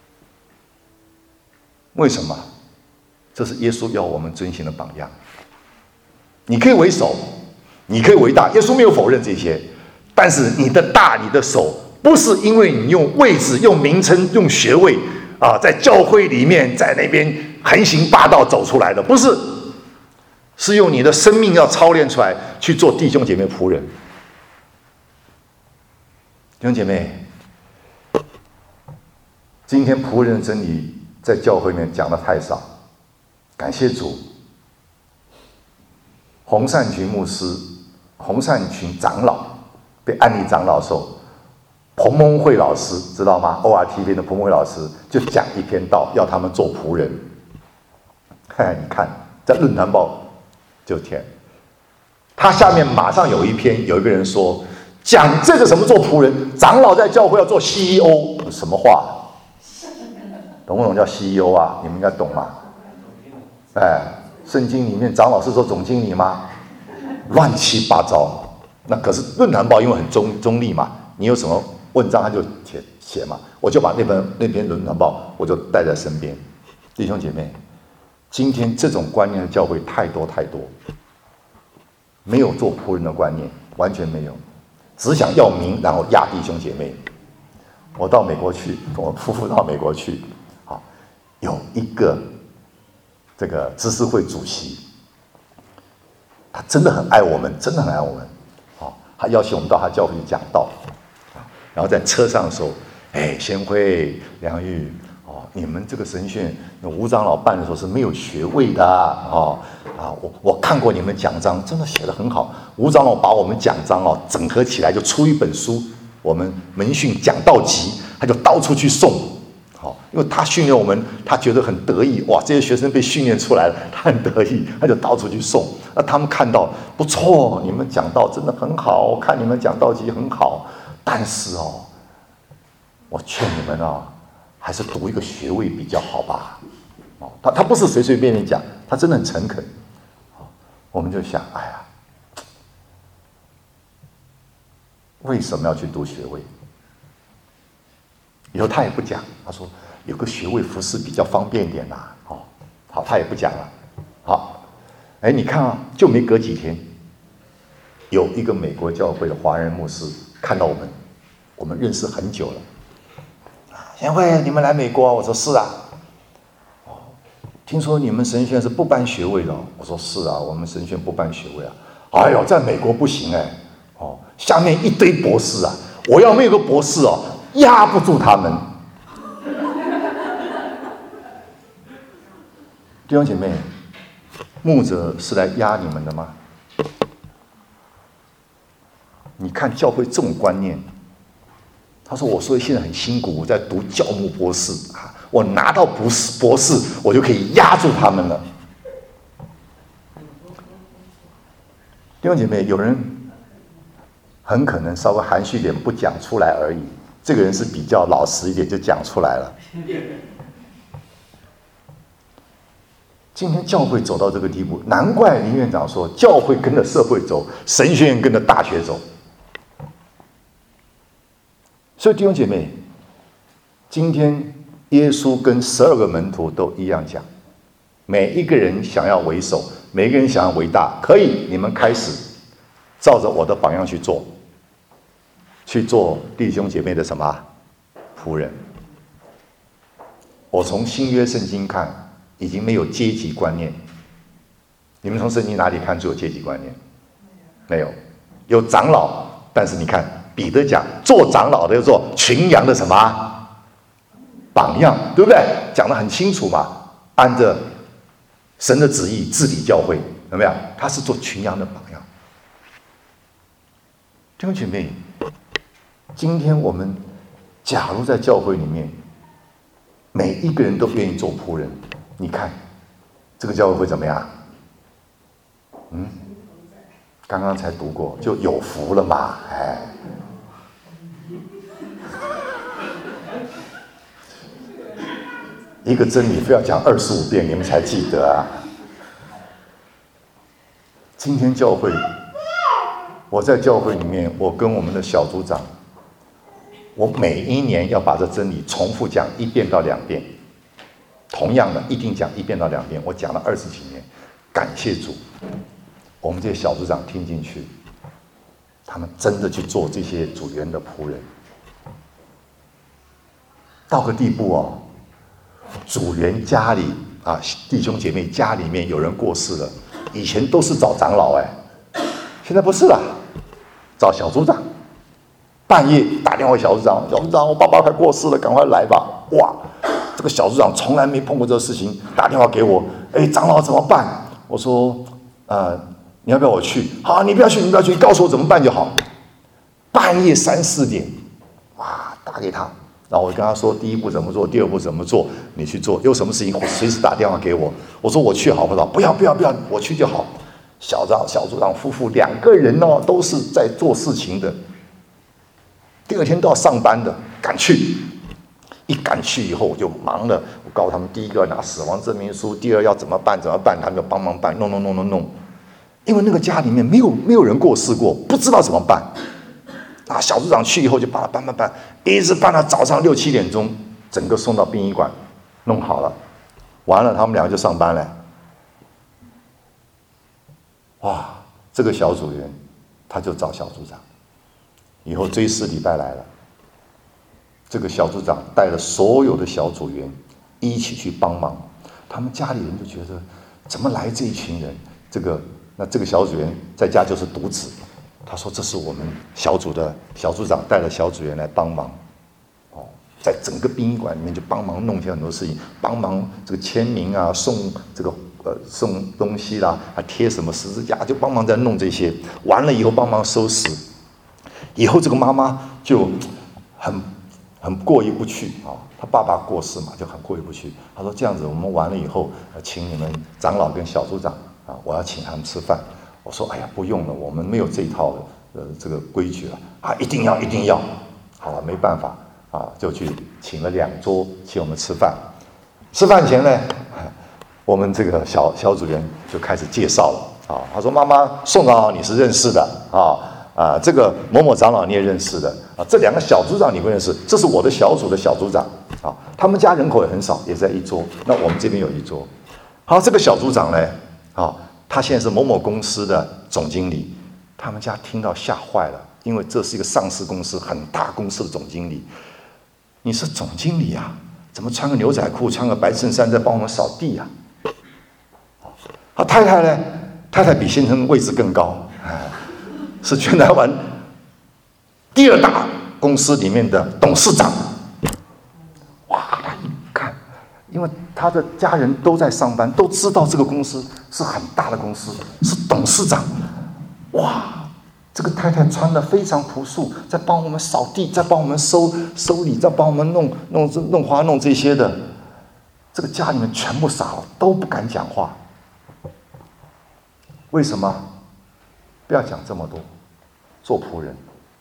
[SPEAKER 1] 为什么？这是耶稣要我们遵循的榜样。你可以为首，你可以为大，耶稣没有否认这些，但是你的大，你的首，不是因为你用位置、用名称、用学位啊，在教会里面在那边横行霸道走出来的，不是，是用你的生命要操练出来去做弟兄姐妹仆人。弟兄姐妹，今天仆人的真理在教会里面讲的太少，感谢主。洪善群牧师、洪善群长老被安立长老的时候，彭蒙慧老师知道吗 ？ORTV 的彭蒙慧老师就讲一篇道，要他们做仆人。你看，在论坛报就填，他下面马上有一篇，有一个人说讲这个什么做仆人，长老在教会要做 CEO， 什么话？懂不懂叫 CEO 啊？你们应该懂嘛？圣经里面长老是说总经理吗？乱七八糟。那可是论坛报因为很中立嘛，你有什么文章他就写嘛，我就把那篇论坛报我就带在身边。弟兄姐妹，今天这种观念的教会太多，没有做仆人的观念，完全没有，只想要名，然后压弟兄姐妹。我到美国去，跟我夫妇到美国去，有一个这个知识会主席，他真的很爱我们，他邀请我们到他教会去讲道，然后在车上的时候，贤惠、梁玉，你们这个神学院吴长老办的时候是没有学位的我看过你们奖章，真的写得很好。吴长老把我们奖章整合起来就出一本书，我们门训讲道集，他就到处去送。因为他训练我们，他觉得很得意，哇！这些学生被训练出来了，他很得意，他就到处去送。那他们看到不错，你们讲道真的很好，我看你们讲道集很好，但是我劝你们还是读一个学位比较好吧。他不是随随便便讲，他真的很诚恳。我们就想，为什么要去读学位？以后他也不讲，他说有个学位服侍比较方便一点啦。好，他也不讲了。好，你看就没隔几天，有一个美国教会的华人牧师看到我们认识很久了。贤惠，你们来美国？我说是啊。听说你们神学院是不办学位的？我说是啊，我们神学院不办学位啊。在美国不行下面一堆博士啊，我要没有个博士压不住他们。弟兄姐妹，牧者是来压你们的吗？你看教会这种观念，他说我现在很辛苦，我在读教牧博士我拿到博士我就可以压住他们了。弟兄姐妹，有人很可能稍微含蓄点不讲出来而已，这个人是比较老实一点就讲出来了。今天教会走到这个地步，难怪林院长说教会跟着社会走，神学院跟着大学走。所以弟兄姐妹，今天耶稣跟12个门徒都一样讲，每一个人想要为首，每一个人想要为大，可以，你们开始照着我的榜样去做弟兄姐妹的什么仆人。我从新约圣经看，已经没有阶级观念。你们从圣经哪里看出有阶级观念？没有，有长老，但是你看彼得讲，做长老的要做群羊的什么榜样，对不对？讲得很清楚嘛，按着神的旨意治理教会，有没有？他是做群羊的榜样。弟兄姐妹，今天我们假如在教会里面，每一个人都愿意做仆人，你看这个教会会怎么样？ 刚刚才读过，就有福了嘛，哎。一个真理非要讲25遍，你们才记得啊。今天教会，我在教会里面，我跟我们的小组长，我每一年要把这真理重复讲1遍到2遍，同样的一定讲1遍到2遍。我讲了20几年，感谢主，我们这些小组长听进去，他们真的去做这些主员的仆人，到个地步哦。主员家里啊，弟兄姐妹家里面有人过世了，以前都是找长老现在不是了，找小组长。半夜打电话小组长，小组长，我爸爸快过世了，赶快来吧！哇，这个小组长从来没碰过这个事情，打电话给我，长老怎么办？我说，你要不要我去？好，你不要去，你不要去，你告诉我怎么办就好。半夜3、4点，哇，打给他。然后我跟他说，第一步怎么做，第二步怎么做，你去做。有什么事情随时打电话给我。我说我去好不好？不要，我去就好。小组长夫妇2个人哦，都是在做事情的。第2天都要上班的，赶去。一赶去以后我就忙了，我告诉他们，第一个要拿死亡证明书，第二要怎么办，他们就帮忙办，弄。因为那个家里面没有人过世过，不知道怎么办。小组长去以后就把他办，一直办到早上6、7点钟，整个送到殡仪馆，弄好了，完了他们2个就上班了。哇，这个小组员他就找小组长，以后追思礼拜来了，这个小组长带了所有的小组员一起去帮忙，他们家里人就觉得怎么来这一群人？这个小组员在家就是独子。他说：“这是我们小组的小组长带了小组员来帮忙，在整个殡仪馆里面就帮忙弄些很多事情，帮忙这个签名啊，送东西啦，还贴什么十字架，就帮忙在弄这些。完了以后帮忙收拾，以后这个妈妈就很过意不去啊。她爸爸过世嘛，就很过意不去。她说这样子，我们完了以后，请你们长老跟小组长啊，我要请他们吃饭。”我说：“哎呀，不用了，我们没有这一套这个规矩了啊！一定要，好了，没办法啊，就去请了2桌请我们吃饭。吃饭前呢，我们这个小组员就开始介绍了啊。他说：‘妈妈，宋长老你是认识的这个某某长老你也认识的啊。这2个小组长你不认识，这是我的小组的小组长啊。他们家人口也很少，也在一桌。那我们这边有一桌。好，这个小组长呢，他现在是某某公司的总经理，他们家听到吓坏了，因为这是一个上市公司很大公司的总经理。你是总经理啊，怎么穿个牛仔裤，穿个白衬衫在帮我们扫地啊？太太呢？太太比先生位置更高，是全台湾第2大公司里面的董事长。哇，他一看，因为他的家人都在上班，都知道这个公司是很大的公司，是董事长。哇，这个太太穿得非常朴素，在帮我们扫地，在帮我们收礼，在帮我们弄花弄这些的。这个家里面全部傻了，都不敢讲话。为什么？不要讲这么多，做仆人。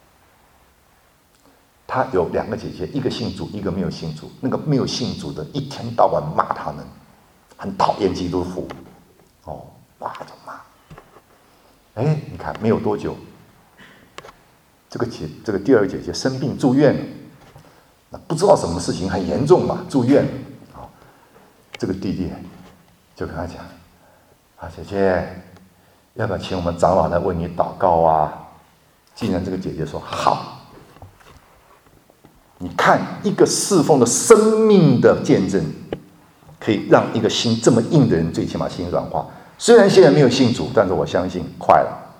[SPEAKER 1] 他有2个姐姐，一个信主，一个没有信主。那个没有信主的，一天到晚骂他们，很讨厌基督徒，骂就骂。你看没有多久，这个第2个姐姐生病住院了，那不知道什么事情很严重嘛，住院了。这个弟弟就跟他讲：“姐姐，要不要请我们长老来为你祷告啊？”既然这个姐姐说好。你看，一个侍奉的生命的见证，可以让一个心这么硬的人最起码心软化。虽然现在没有信主，但是我相信快了。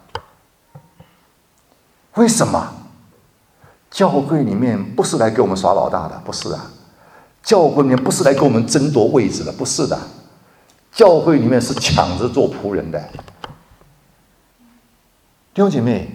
[SPEAKER 1] 为什么？教会里面不是来给我们耍老大的，不是啊。教会里面不是来给我们争夺位置的，不是的。教会里面是抢着做仆人的。弟兄姐妹，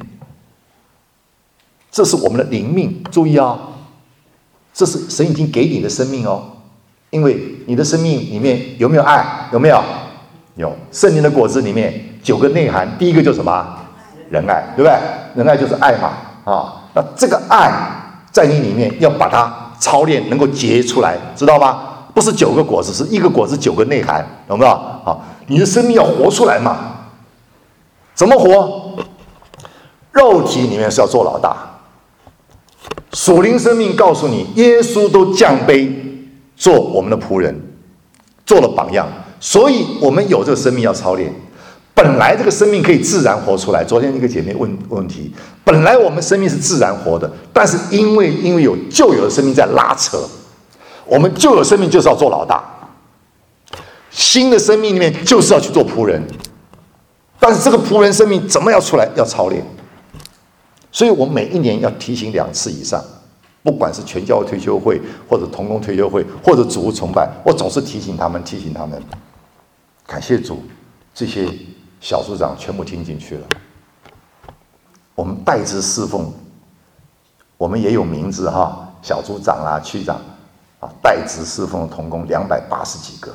[SPEAKER 1] 这是我们的灵命，注意啊。这是神已经给你的生命哦，因为你的生命里面有没有爱？有没有？有。圣灵的果子里面9个内涵，第一个就是什么？ 仁爱，对不对？仁爱就是爱嘛，那这个爱在你里面要把它操练，能够结出来，知道吗？不是9个果子，是1个果子9个内涵，懂不懂？你的生命要活出来嘛？怎么活？肉体里面是要做老大，属灵生命告诉你，耶稣都降卑做我们的仆人，做了榜样，所以我们有这个生命要操练。本来这个生命可以自然活出来。昨天一个姐妹问题，本来我们生命是自然活的，但是因为有旧有的生命在拉扯，我们旧有生命就是要做老大，新的生命里面就是要去做仆人。但是这个仆人生命怎么要出来？要操练。所以我每一年要提醒2次以上，不管是全教会退休会，或者同工退休会，或者主日崇拜，我总是提醒他们。感谢主，这些小组长全部听进去了。我们代职侍奉，我们也有名字哈，小组长啦、区长代职侍奉的同工280几个，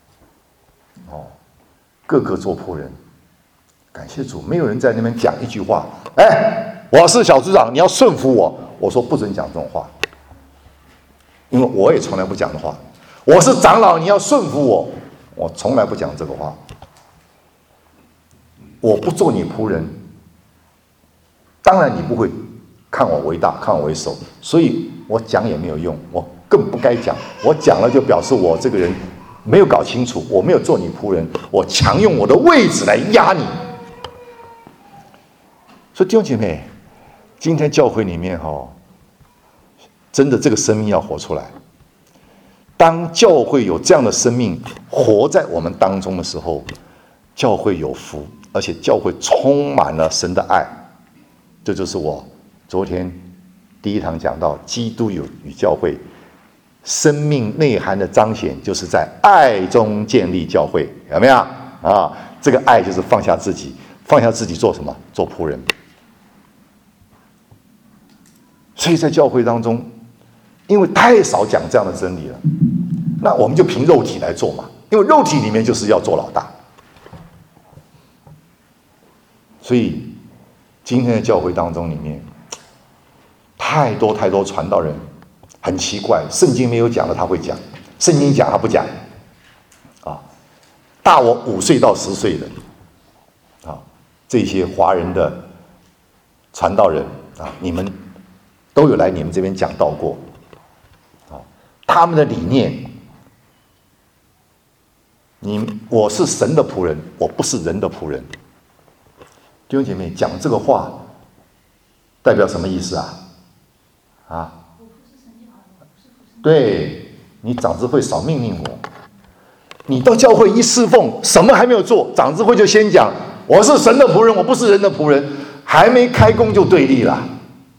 [SPEAKER 1] 个个做仆人。感谢主，没有人在那边讲一句话，我是小组长，你要顺服我。我说不准讲这种话，因为我也从来不讲的话。我是长老，你要顺服我，我从来不讲这个话。我不做你仆人，当然你不会看我为大，看我为首，所以我讲也没有用，我更不该讲。我讲了就表示我这个人没有搞清楚，我没有做你仆人，我强用我的位置来压你。所以弟兄姐妹，今天教会里面真的这个生命要活出来。当教会有这样的生命活在我们当中的时候，教会有福，而且教会充满了神的爱。这就是我昨天第一堂讲到基督与教会生命内涵的彰显，就是在爱中建立教会，有没有这个爱就是放下自己，放下自己做什么？做仆人。所以在教会当中，因为太少讲这样的真理了，那我们就凭肉体来做嘛，因为肉体里面就是要做老大。所以今天的教会当中里面，太多传道人很奇怪，圣经没有讲的他会讲，圣经讲他不讲大我5岁到10岁的这些华人的传道人你们都有来你们这边讲道过他们的理念，我是神的仆人，我不是人的仆人。弟兄姐妹，讲这个话代表什么意思对，你长子会少命令我。你到教会一侍奉，什么还没有做，长子会就先讲我是神的仆人，我不是人的仆人，还没开工就对立了。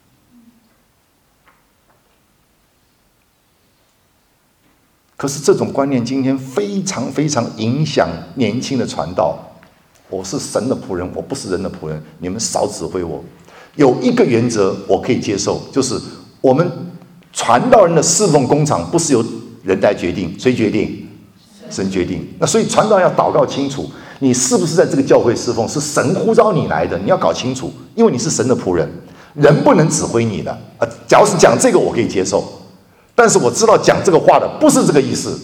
[SPEAKER 1] 可是这种观念今天非常影响年轻的传道。我是神的仆人，我不是人的仆人，你们少指挥我。有一个原则我可以接受，就是我们传道人的侍奉工场不是由人来决定，谁决定？神决定。那所以传道人要祷告清楚，你是不是在这个教会侍奉，是神呼召你来的，你要搞清楚，因为你是神的仆人，人不能指挥你的。假如是讲这个我可以接受，但是我知道讲这个话的不是这个意思。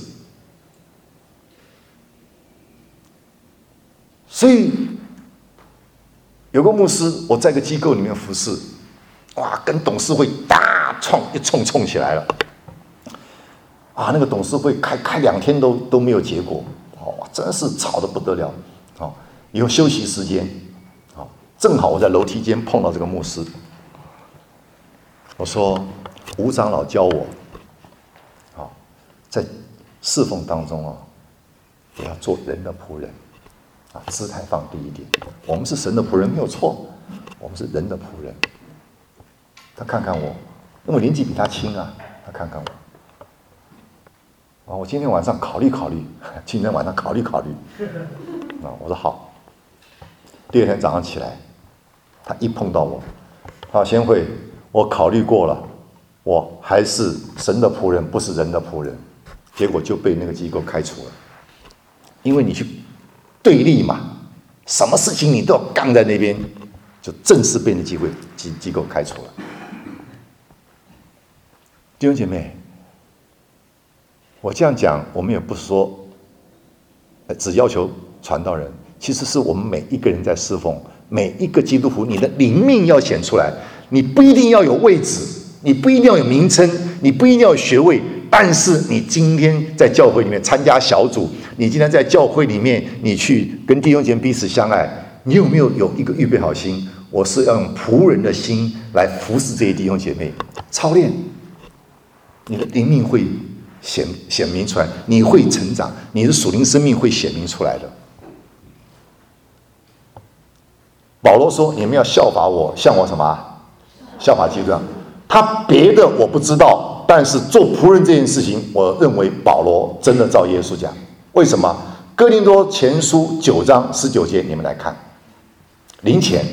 [SPEAKER 1] 所以有个牧师，我在一个机构里面服侍，跟董事会一冲起来了，那个董事会开2天都没有结果，真是吵得不得了。有休息时间，正好我在楼梯间碰到这个牧师，我说吴长老教我，在侍奉当中也要做人的仆人。姿态放低一点，我们是神的仆人没有错，我们是人的仆人。他看看我，因为我年纪比他轻他看看我，我今天晚上考虑，今天晚上考虑，我说好。第2天早上起来，他一碰到我，先会，我考虑过了，我还是神的仆人，不是人的仆人。结果就被那个机构开除了，因为你去对立嘛，什么事情你都要杠在那边， 就正式被那机构开除了。弟兄姐妹，我这样讲，我们也不是说只要求传道人，其实是我们每一个人在侍奉，每一个基督徒，你的灵命要显出来。你不一定要有位置，你不一定要有名称，你不一定要有学位，但是你今天在教会里面参加小组，你今天在教会里面，你去跟弟兄姐妹彼此相爱，你有没有一个预备好心？我是要用仆人的心来服侍这些弟兄姐妹，操练，你的灵命会显明出来，你会成长，你的属灵生命会显明出来的。保罗说：“你们要效法我，像我什么？效法基督啊！他别的我不知道，但是做仆人这件事情，我认为保罗真的照耶稣讲。为什么？哥林多前书9章19节，你们来看，灵前。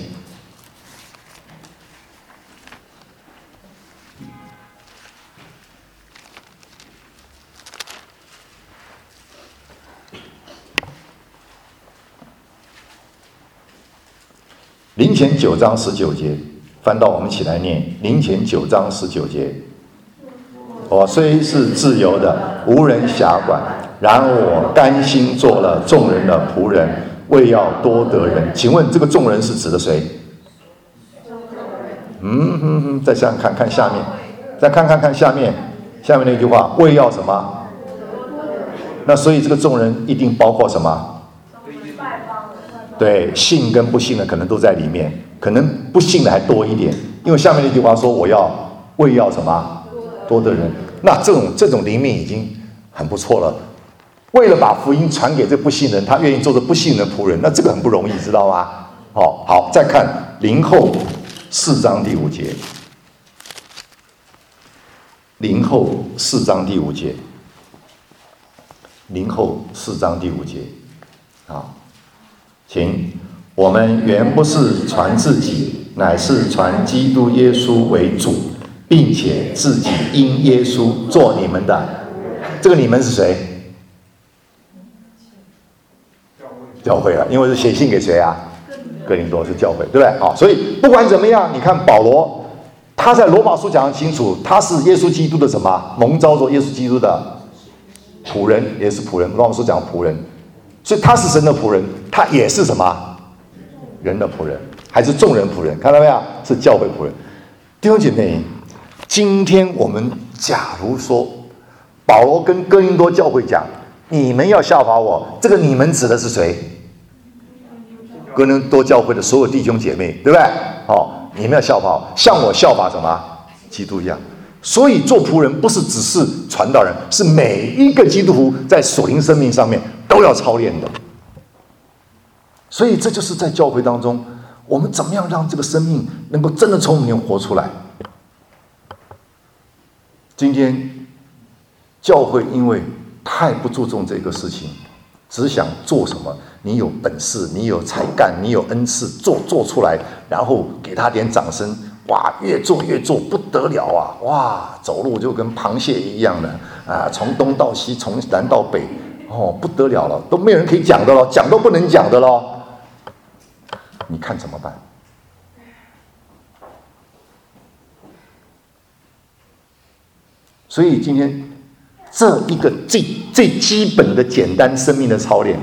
[SPEAKER 1] 灵前9章19节，翻到我们起来念。灵前9章19节，我虽是自由的，无人辖管，然我甘心做了众人的仆人，为要多得人。请问这个众人是指的谁？再想想看下面，再看下面那句话，为要什么？那所以这个众人一定包括什么？对，信跟不信的可能都在里面，可能不信的还多一点，因为下面那句话说我要为要什么？多得人。那这种灵命已经很不错了。为了把福音传给这不信人，他愿意做这不信人的仆人，那这个很不容易，知道吗？好，再看林后4章第5节。林后4章第5节。林后4章第5节。好，请，我们原不是传自己，乃是传基督耶稣为主，并且自己因耶稣做你们的。这个你们是谁？教会啊，因为是写信给谁啊？哥林多是教会，对不对？好，所以不管怎么样，你看保罗，他在罗马书讲得清楚，他是耶稣基督的什么？蒙召做耶稣基督的仆人，也是仆人。罗马书讲仆人，所以他是神的仆人，他也是什么？人的仆人，还是众人仆人？看到没有？是教会仆人。弟兄姐妹，今天我们假如说保罗跟哥林多教会讲，你们要效法我，这个你们指的是谁？哥林多教会的所有弟兄姐妹，对不对？你们要效法我，像我效法什么？基督一样。所以做仆人不是只是传道人，是每一个基督徒在属灵生命上面都要操练的。所以这就是在教会当中，我们怎么样让这个生命能够真的从我们里面活出来。今天教会因为太不注重这个事情，只想做什么，你有本事，你有才干，你有恩赐，做出来，然后给他点掌声，哇，越做不得了啊！哇，走路就跟螃蟹一样的啊，从东到西，从南到北，不得了了，都没有人可以讲的了，讲都不能讲的了。你看怎么办？所以今天这一个最基本的简单生命的操练，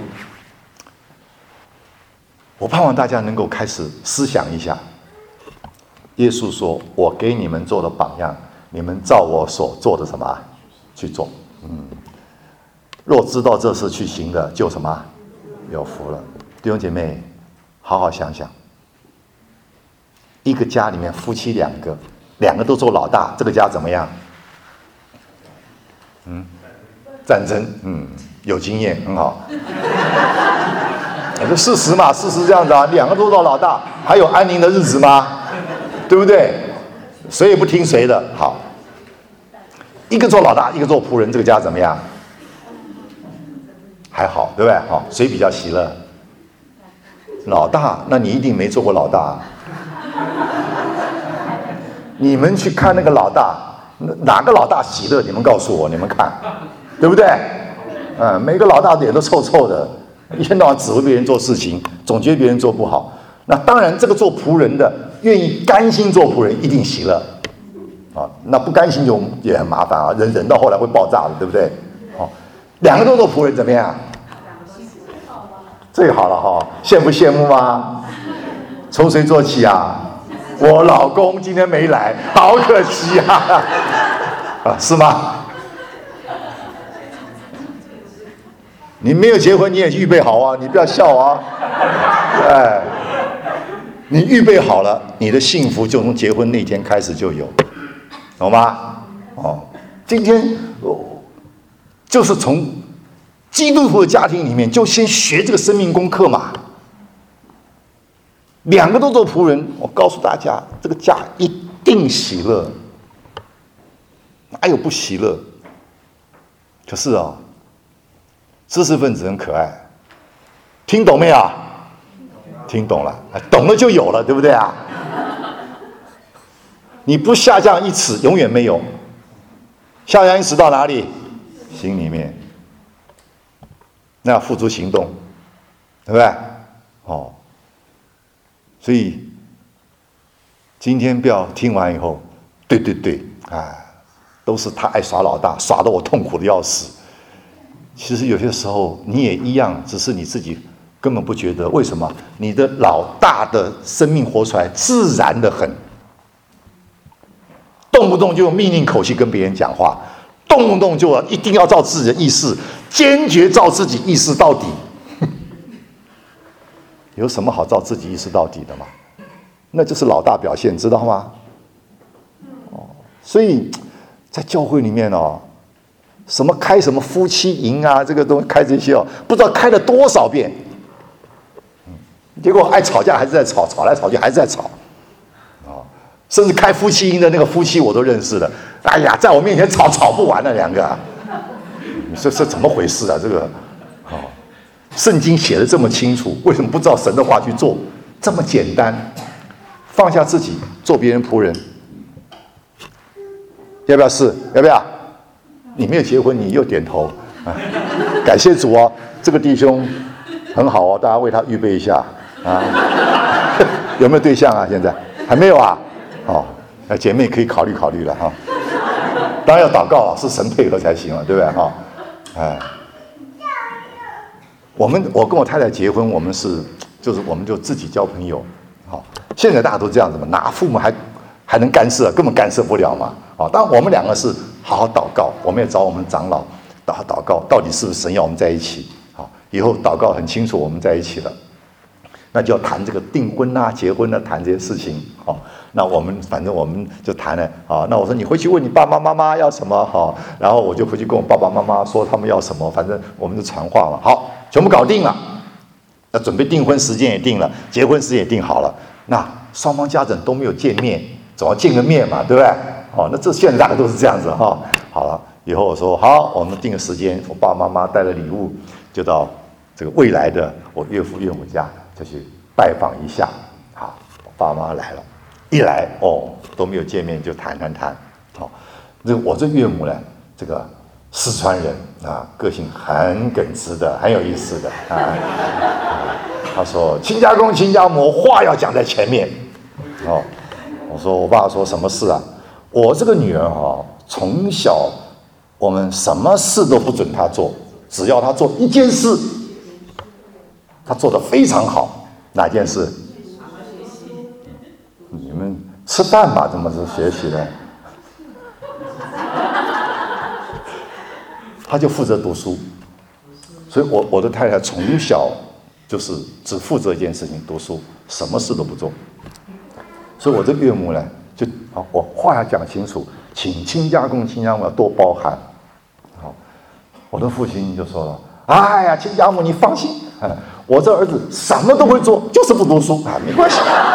[SPEAKER 1] 我盼望大家能够开始思想一下。耶稣说：“我给你们做的榜样，你们照我所做的什么去做。”若知道这事去行的，就什么有福了。弟兄姐妹，好好想想，一个家里面夫妻两个都做老大，这个家怎么样？战争，有经验，很好。这事实嘛，事实这样子啊，两个都做老大，还有安宁的日子吗？对不对？谁也不听谁的。好，一个做老大，一个做仆人，这个家怎么样？还好，对不对？好，谁比较喜乐？老大，那你一定没做过老大。你们去看那个老大，哪个老大喜乐？你们告诉我，你们看，对不对？每个老大脸都臭臭的，一天到晚指挥别人做事情，总觉得别人做不好。 那当然，这个做仆人的愿意甘心做仆人，一定喜乐啊。那不甘心就也很麻烦啊，忍到后来会爆炸的，对不对？哦，两个都做仆人怎么样？最好了哈，羡不羡慕吗？从谁做起啊？我老公今天没来，好可惜啊！啊，是吗？你没有结婚，你也预备好啊！你不要笑啊！哎，你预备好了，你的幸福就从结婚那天开始就有，懂吗？哦，今天就是从基督徒的家庭里面，就先学这个生命功课嘛。两个都做仆人，我告诉大家，这个家一定喜乐，哪有不喜乐？可是啊，知识分子很可爱，听懂没有？听懂了，懂了就有了，对不对啊？你不下降一尺，永远没有。下降一尺到哪里？心里面。那要付诸行动，对不对？哦，所以今天不要听完以后，对，都是他爱耍老大，耍得我痛苦的要死。其实有些时候你也一样，只是你自己根本不觉得。为什么？你的老大的生命活出来自然的很，动不动就用命令口气跟别人讲话，动不动就一定要照自己的意思，坚决照自己意思到底。有什么好照自己意思到底的吗？那就是老大表现，知道吗？哦，所以在教会里面哦，什么开什么夫妻营啊，这个东西开这些哦，不知道开了多少遍。结果爱吵架还是在吵，吵来吵去还是在吵。哦，甚至开夫妻营的那个夫妻我都认识的。哎呀，在我面前吵不完了两个。这是怎么回事啊？这个，哦，圣经写的这么清楚，为什么不照神的话去做？这么简单，放下自己，做别人仆人，要不要试？要不要？你没有结婚，你又点头，啊，感谢主哦，这个弟兄很好哦，大家为他预备一下啊。有没有对象啊？现在还没有啊？哦，那姐妹可以考虑考虑了哈。当然要祷告了，是神配合才行了，对不对哈？哎，我跟我太太结婚，我们就自己交朋友，好，现在大家都这样子嘛，哪父母还能干涉？根本干涉不了嘛，啊，当然我们两个是好好祷告，我们也找我们长老祷告，到底是不是神要我们在一起？好，以后祷告很清楚，我们在一起了，那就要谈这个订婚啊、结婚啊，谈这些事情，好。那反正我们就谈了啊。那我说你回去问你爸爸妈妈要什么好，然后我就回去跟我爸爸妈妈说他们要什么，反正我们就传话嘛。好，全部搞定了。那准备订婚时间也定了，结婚时间也定好了。那双方家长都没有见面，总要见个面嘛，对不对？哦，那这现在大家都是这样子哈。好了，以后我说好，我们定个时间，我爸爸妈妈带了礼物，就到这个未来的我岳父岳母家就去拜访一下。好，我爸妈来了。一来哦都没有见面就谈，好，我这岳母呢，这个四川人啊，个性很耿直的，很有意思的啊。他说亲家公亲家母话要讲在前面，哦，我说我爸说什么事啊？我这个女儿哈，从小我们什么事都不准她做，只要她做一件事，她做得非常好，哪件事？你们吃饭吧，怎么是学习呢？他就负责读书，所以我的太太从小就是只负责一件事情，读书，什么事都不做。所以我这岳母呢，就我话要讲清楚，请亲家公亲家母要多包涵。好，我的父亲就说了：“哎呀，亲家母你放心，我这儿子什么都会做，就是不读书啊，没关系。”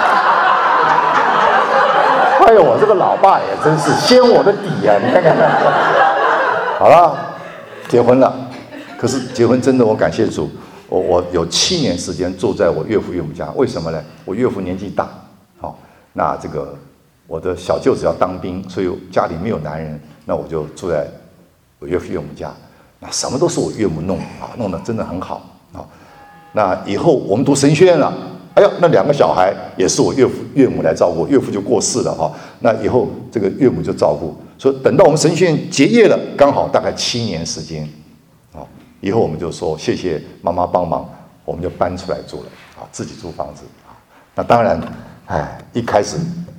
[SPEAKER 1] 哎呦，我这个老爸也真是掀我的底啊！你看看，好了，结婚了。可是结婚真的，我感谢主，我有7年时间住在我岳父岳母家。为什么呢？我岳父年纪大，好，那这个我的小舅子要当兵，所以家里没有男人，那我就住在我岳父岳母家。那什么都是我岳母弄啊，弄得真的很好啊。那以后我们读神学院了， 哎呀，那2个小孩也是我岳母来照顾，岳父就过世了哈。那以后这个岳母就照顾，所以等到我们神学院结业了，刚好大概7年时间，啊，以后我们就说谢谢妈妈帮忙，我们就搬出来住了，啊，自己租房子啊。那当然，一开始，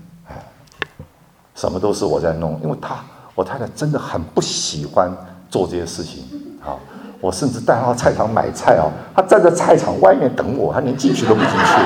[SPEAKER 1] 什么都是我在弄，因为我太太真的很不喜欢做这些事情啊。我甚至带她到菜场买菜哦，她站在菜场外面等我，她连进去都不进去。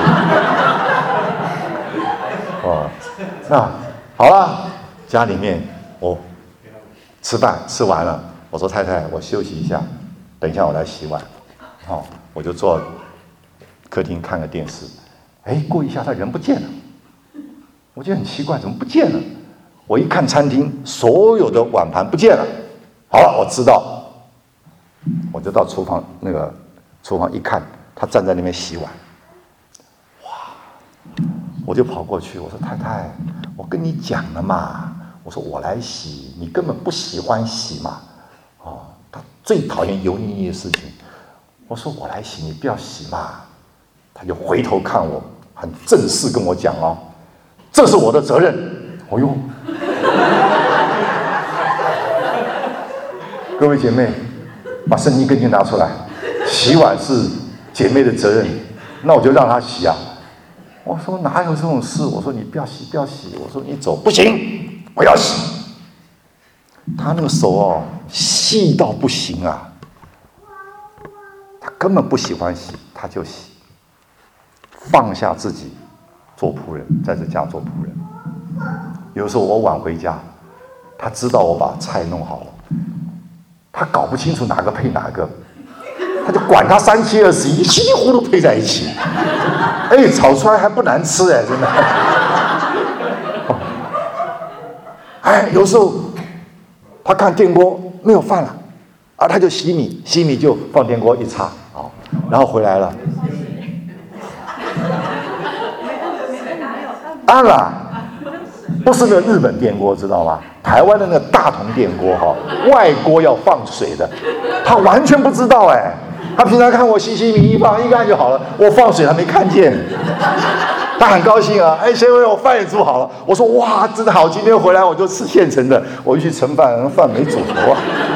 [SPEAKER 1] 哦，那好了，家里面我吃饭吃完了，我说太太，我休息一下，等一下我来洗碗。哦，我就坐客厅看个电视。过一下他人不见了，我觉得很奇怪，怎么不见了？我一看餐厅，所有的碗盘不见了。好了，我知道，我就到厨房一看，他站在那边洗碗。哇！我就跑过去，我说太太，我跟你讲了嘛，我说我来洗，你根本不喜欢洗嘛。哦，他最讨厌油腻腻的事情。我说我来洗，你不要洗嘛。他就回头看我，很正式跟我讲哦，这是我的责任。哦呦，各位姐妹，把圣经根据拿出来，洗碗是姐妹的责任，那我就让她洗啊。我说哪有这种事？我说你不要洗，不要洗。我说你走，不行，我要洗。他那个手哦，细到不行啊，他根本不喜欢洗，他就洗。放下自己，做仆人，在这家做仆人。有时候我晚回家，他知道我把菜弄好了，他搞不清楚哪个配哪个，他就管他3七21，稀里糊涂配在一起。炒出来还不难吃真的。有时候他看电锅没有饭了，他就洗米就放电锅一插，然后回来了。当然，不是那日本电锅，知道吗？台湾的那个大同电锅外锅要放水的，他完全不知道他平常看我洗米一放一按就好了，我放水他没看见，他很高兴啊！先生，我饭也煮好了。我说哇，真的好，今天回来我就吃现成的，我一去盛饭，饭没煮熟啊。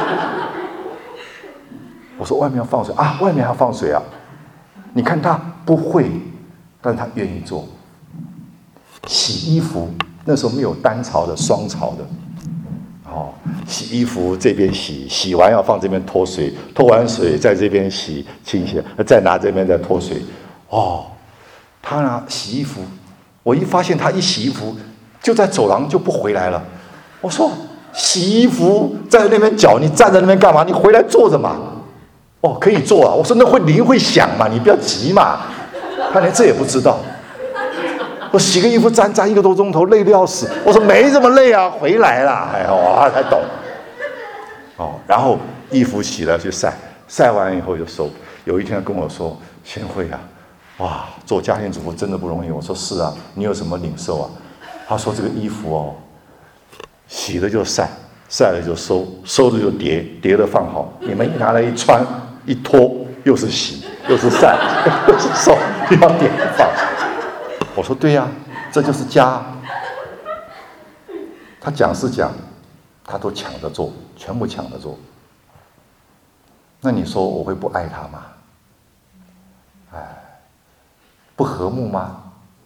[SPEAKER 1] 我说外面要放水啊，外面还要放水啊。你看他不会，但是他愿意做。洗衣服那时候没有单槽的，双槽的。洗衣服这边洗，洗完要放这边脱水，脱完水在这边洗清洗，再拿这边再脱水。他呢洗衣服，我一发现他一洗衣服就在走廊就不回来了。我说洗衣服在那边搅，你站在那边干嘛？你回来坐着嘛。可以坐啊。我说那铃会响嘛，你不要急嘛。他连这也不知道。我洗个衣服站1个多钟头，累得要死。我说没这么累啊，回来了。我才懂。然后衣服洗了去晒，晒完以后就收。有一天他跟我说：“贤惠啊，哇，做家庭主妇真的不容易。”我说：“是啊，你有什么领受啊？”他说：“这个衣服洗了就晒，晒了就收，收了就叠，叠了放好。你们一拿来一穿一脱，又是洗，又是晒，又是收，又要叠放。”我说对呀，这就是家。他讲是讲，他都抢着做，全部抢着做。那你说我会不爱他吗？不和睦吗？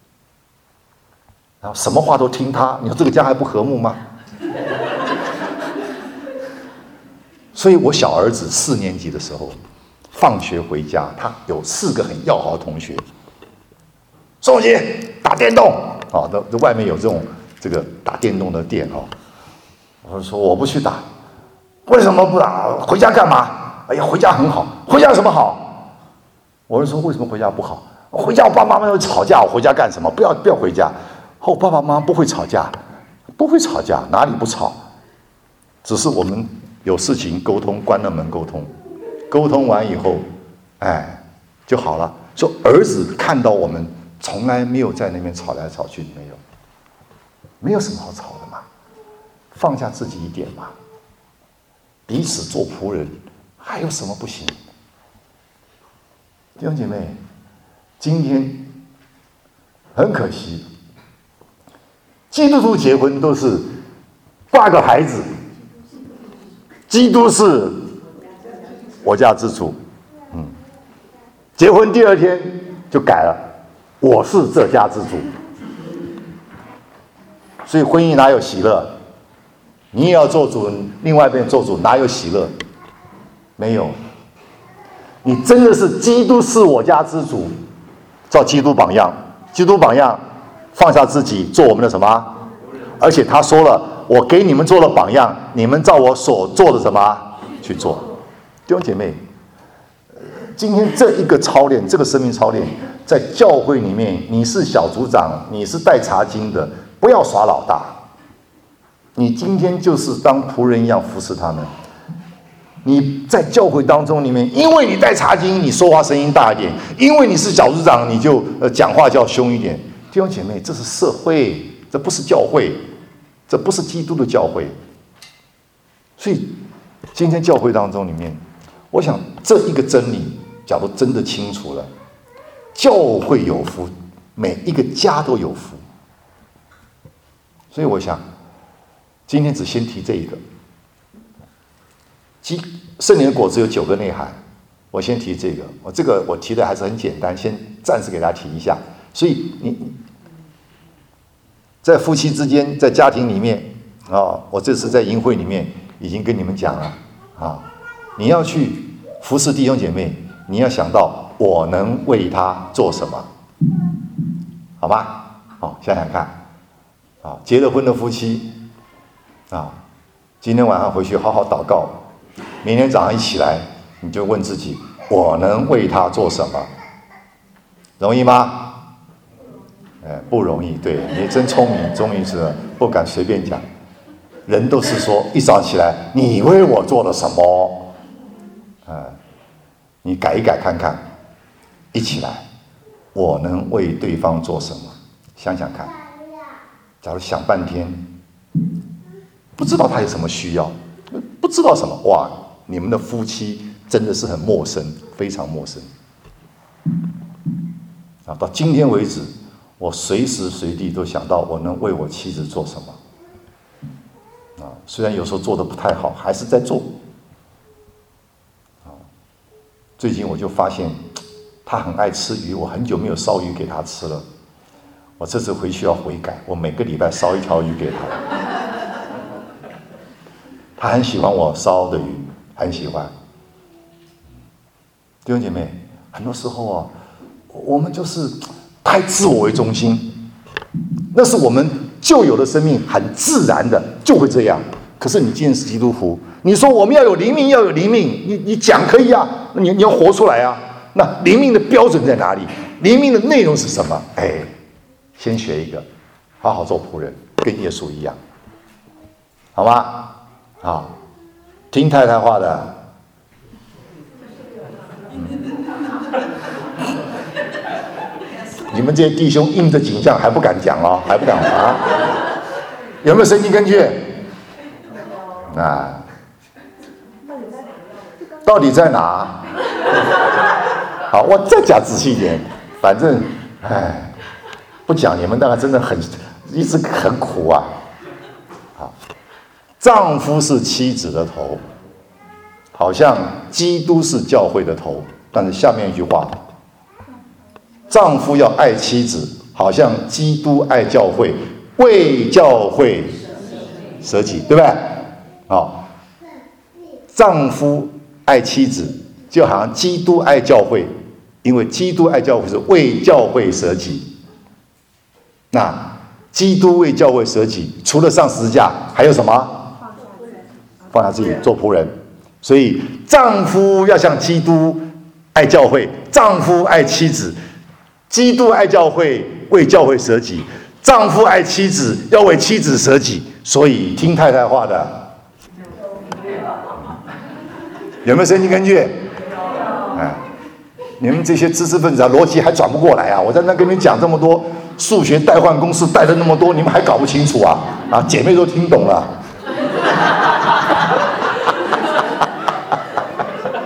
[SPEAKER 1] 然后什么话都听他，你说这个家还不和睦吗？所以我小儿子4年级的时候，放学回家，他有4个很要好的同学。宋姐打电动这外面有这个打电动的店我说我不去打，为什么不打？回家干嘛？哎呀，回家很好，回家有什么好？我就说为什么回家不好？回家我爸爸妈妈会吵架，我回家干什么？不要回家。我爸爸妈妈不会吵架，不会吵架，哪里不吵？只是我们有事情沟通，关了门沟通，沟通完以后，就好了。说儿子看到我们。从来没有在那边吵来吵去，没有什么好吵的嘛，放下自己一点嘛，彼此做仆人，还有什么不行？弟兄姐妹，今天很可惜，基督徒结婚都是挂个孩子，基督是我家之主，结婚第2天就改了，我是这家之主。所以婚姻哪有喜乐？你也要做主，另外一边做主，哪有喜乐？没有。你真的是基督是我家之主，照基督榜样，基督榜样放下自己做我们的什么？而且他说了，我给你们做了榜样，你们照我所做的什么去做。弟兄姐妹，今天这一个操练，这个生命操练，在教会里面，你是小组长，你是带查经的，不要耍老大。你今天就是当仆人一样服侍他们。你在教会当中里面，因为你带查经，你说话声音大一点；因为你是小组长，你就讲话就要凶一点。弟兄姐妹，这是社会，这不是教会，这不是基督的教会。所以今天教会当中里面，我想这一个真理，假如真的清楚了，教会有福，每一个家都有福。所以我想今天只先提这一个。圣灵的果子有9个内涵，我先提这个。我提的还是很简单，先暂时给大家提一下。所以你在夫妻之间，在家庭里面我这次在营会里面已经跟你们讲了你要去服侍弟兄姐妹，你要想到我能为他做什么，好吗？想想看结了婚的夫妻今天晚上回去好好祷告。明天早上一起来，你就问自己：我能为他做什么？容易吗？不容易。对，你真聪明，终于是不敢随便讲。人都是说，一早起来，你为我做了什么？你改一改看看，一起来，我能为对方做什么？想想看。假如想半天，不知道他有什么需要，不知道什么，哇！你们的夫妻真的是很陌生，非常陌生。到今天为止，我随时随地都想到我能为我妻子做什么。虽然有时候做得不太好，还是在做。最近我就发现，他很爱吃鱼，我很久没有烧鱼给他吃了。我这次回去要悔改，我每个礼拜烧1条鱼给他。他很喜欢我烧的鱼，很喜欢。弟兄姐妹，很多时候我们就是太自我为中心，那是我们旧有的生命，很自然的就会这样。可是你今天是基督徒，你说我们要有灵命，要有灵命，你讲可以啊，你要活出来啊。那灵命的标准在哪里？灵命的内容是什么？先学一个，好好做仆人，跟耶稣一样，好吗？听太太话的，你们这些弟兄硬着颈项还不敢讲还不敢有没有圣经根据？到底在哪？好，我再讲仔细一点，反正不讲你们大概真的一直很苦啊。丈夫是妻子的头，好像基督是教会的头。但是下面一句话，丈夫要爱妻子，好像基督爱教会，为教会舍己，对不对？丈夫爱妻子，就好像基督爱教会，因为基督爱教会是为教会舍己。那基督为教会舍己，除了上十字架，还有什么？放下自己做仆人。所以丈夫要像基督爱教会，丈夫爱妻子，基督爱教会，为教会舍己，丈夫爱妻子，要为妻子舍己。所以听太太话的，有没有圣经根据？你们这些知识分子逻辑还转不过来啊！我在那跟你们讲这么多数学代换公式，带了那么多，你们还搞不清楚啊？姐妹都听懂了。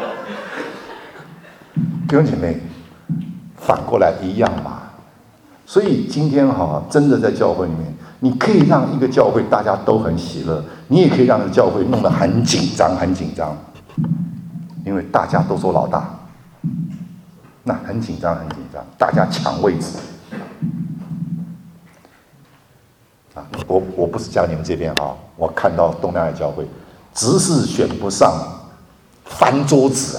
[SPEAKER 1] 弟兄姐妹，反过来一样嘛。 所以今天真的在教会里面，你可以让一个教会大家都很喜乐，你也可以让一个教会弄得很紧张，很紧张，因为大家都做老大，那很紧张，很紧张，大家抢位置。我不是讲你们这边我看到东南亚教会，执事选不上，翻桌子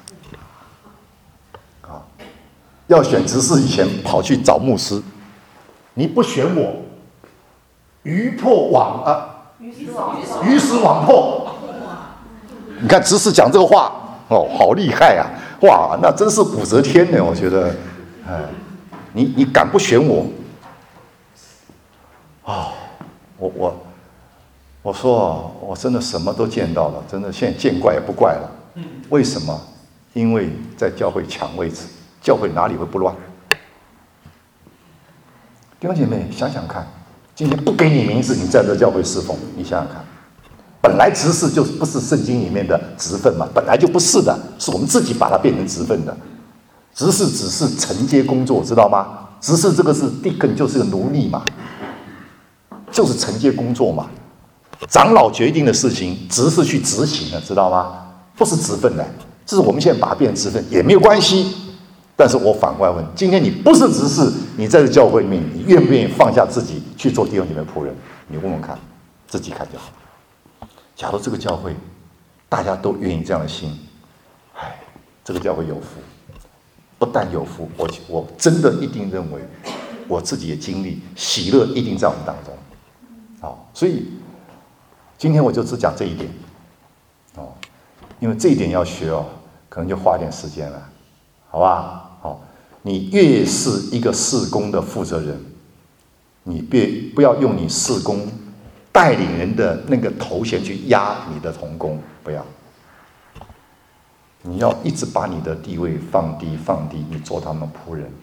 [SPEAKER 1] 要选执事以前跑去找牧师，你不选我，鱼死网破。你看执事讲这个话好厉害啊！哇，那真是武则天呢，我觉得，你敢不选我？我说我真的什么都见到了，真的现在见怪也不怪了。为什么？因为在教会抢位置，教会哪里会不乱？弟兄姐妹，想想看，今天不给你名字，你在这教会侍奉，你想想看，本来执事就不是圣经里面的职分嘛，本来就不是的，是我们自己把它变成职分的。执事只是承接工作，知道吗？执事这个是deacon，就是个奴隶嘛，就是承接工作嘛。长老决定的事情，执事去执行了，知道吗？不是职分的，这是我们现在把它变成职分也没有关系。但是我反过来问，今天你不是执事，你在这教会里面，你愿不愿意放下自己去做弟兄姐妹仆人？你问问看，自己看就好。假如这个教会大家都愿意这样的心，这个教会有福。不但有福，我真的一定认为，我自己的经历喜乐一定在我们当中。所以今天我就只讲这一点，因为这一点要学可能就花点时间了，好吧？你越是一个事工的负责人，你不要用你事工带领人的那个头衔去压你的同工，不要。你要一直把你的地位放低，你做他们仆人。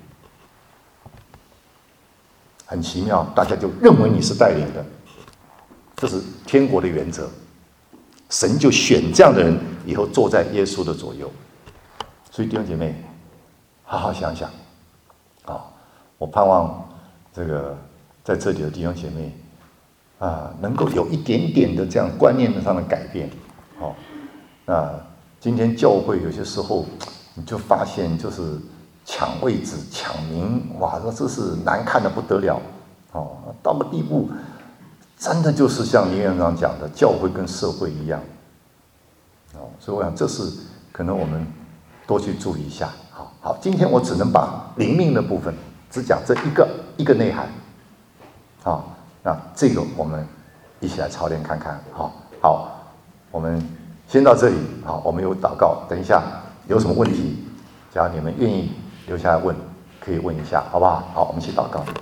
[SPEAKER 1] 很奇妙，大家就认为你是带领的，这是天国的原则。神就选这样的人，以后坐在耶稣的左右。所以弟兄姐妹，好好想想我盼望这个在这里的弟兄姐妹能够有一点点的这样观念上的改变。那今天教会有些时候你就发现就是抢位置、抢名，哇，这是难看的不得了到个地步，真的就是像林院长讲的，教会跟社会一样所以我想这是可能我们多去注意一下。好，今天我只能把灵命的部分只讲这一个内涵那这个我们一起来操练看看。好，我们先到这里。我们有祷告，等一下有什么问题，只要你们愿意留下来问，可以问一下，好不好？好，我们一起祷告。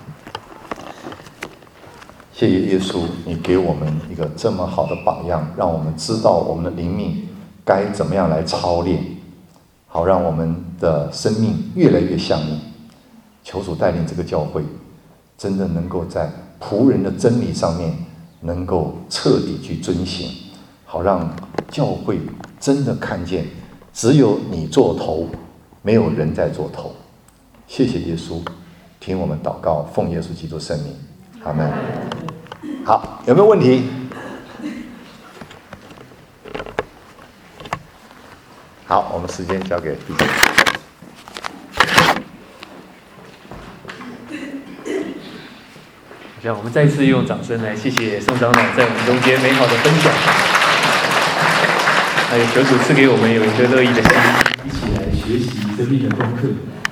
[SPEAKER 1] 谢谢耶稣，你给我们一个这么好的榜样，让我们知道我们的灵命该怎么样来操练，好让我们的生命越来越像你。求主带领这个教会，真的能够在仆人的真理上面能够彻底去遵行，好让教会真的看见只有你做头，没有人在做头。谢谢耶稣，听我们祷告，奉耶稣基督圣名，阿们。好，有没有问题？好，我们时间交给弟兄。
[SPEAKER 2] 让我们再次用掌声来谢谢宋长老在我们中间美好的分享，还有求主赐给我们有一个乐意的心，一起来学习生命的功课。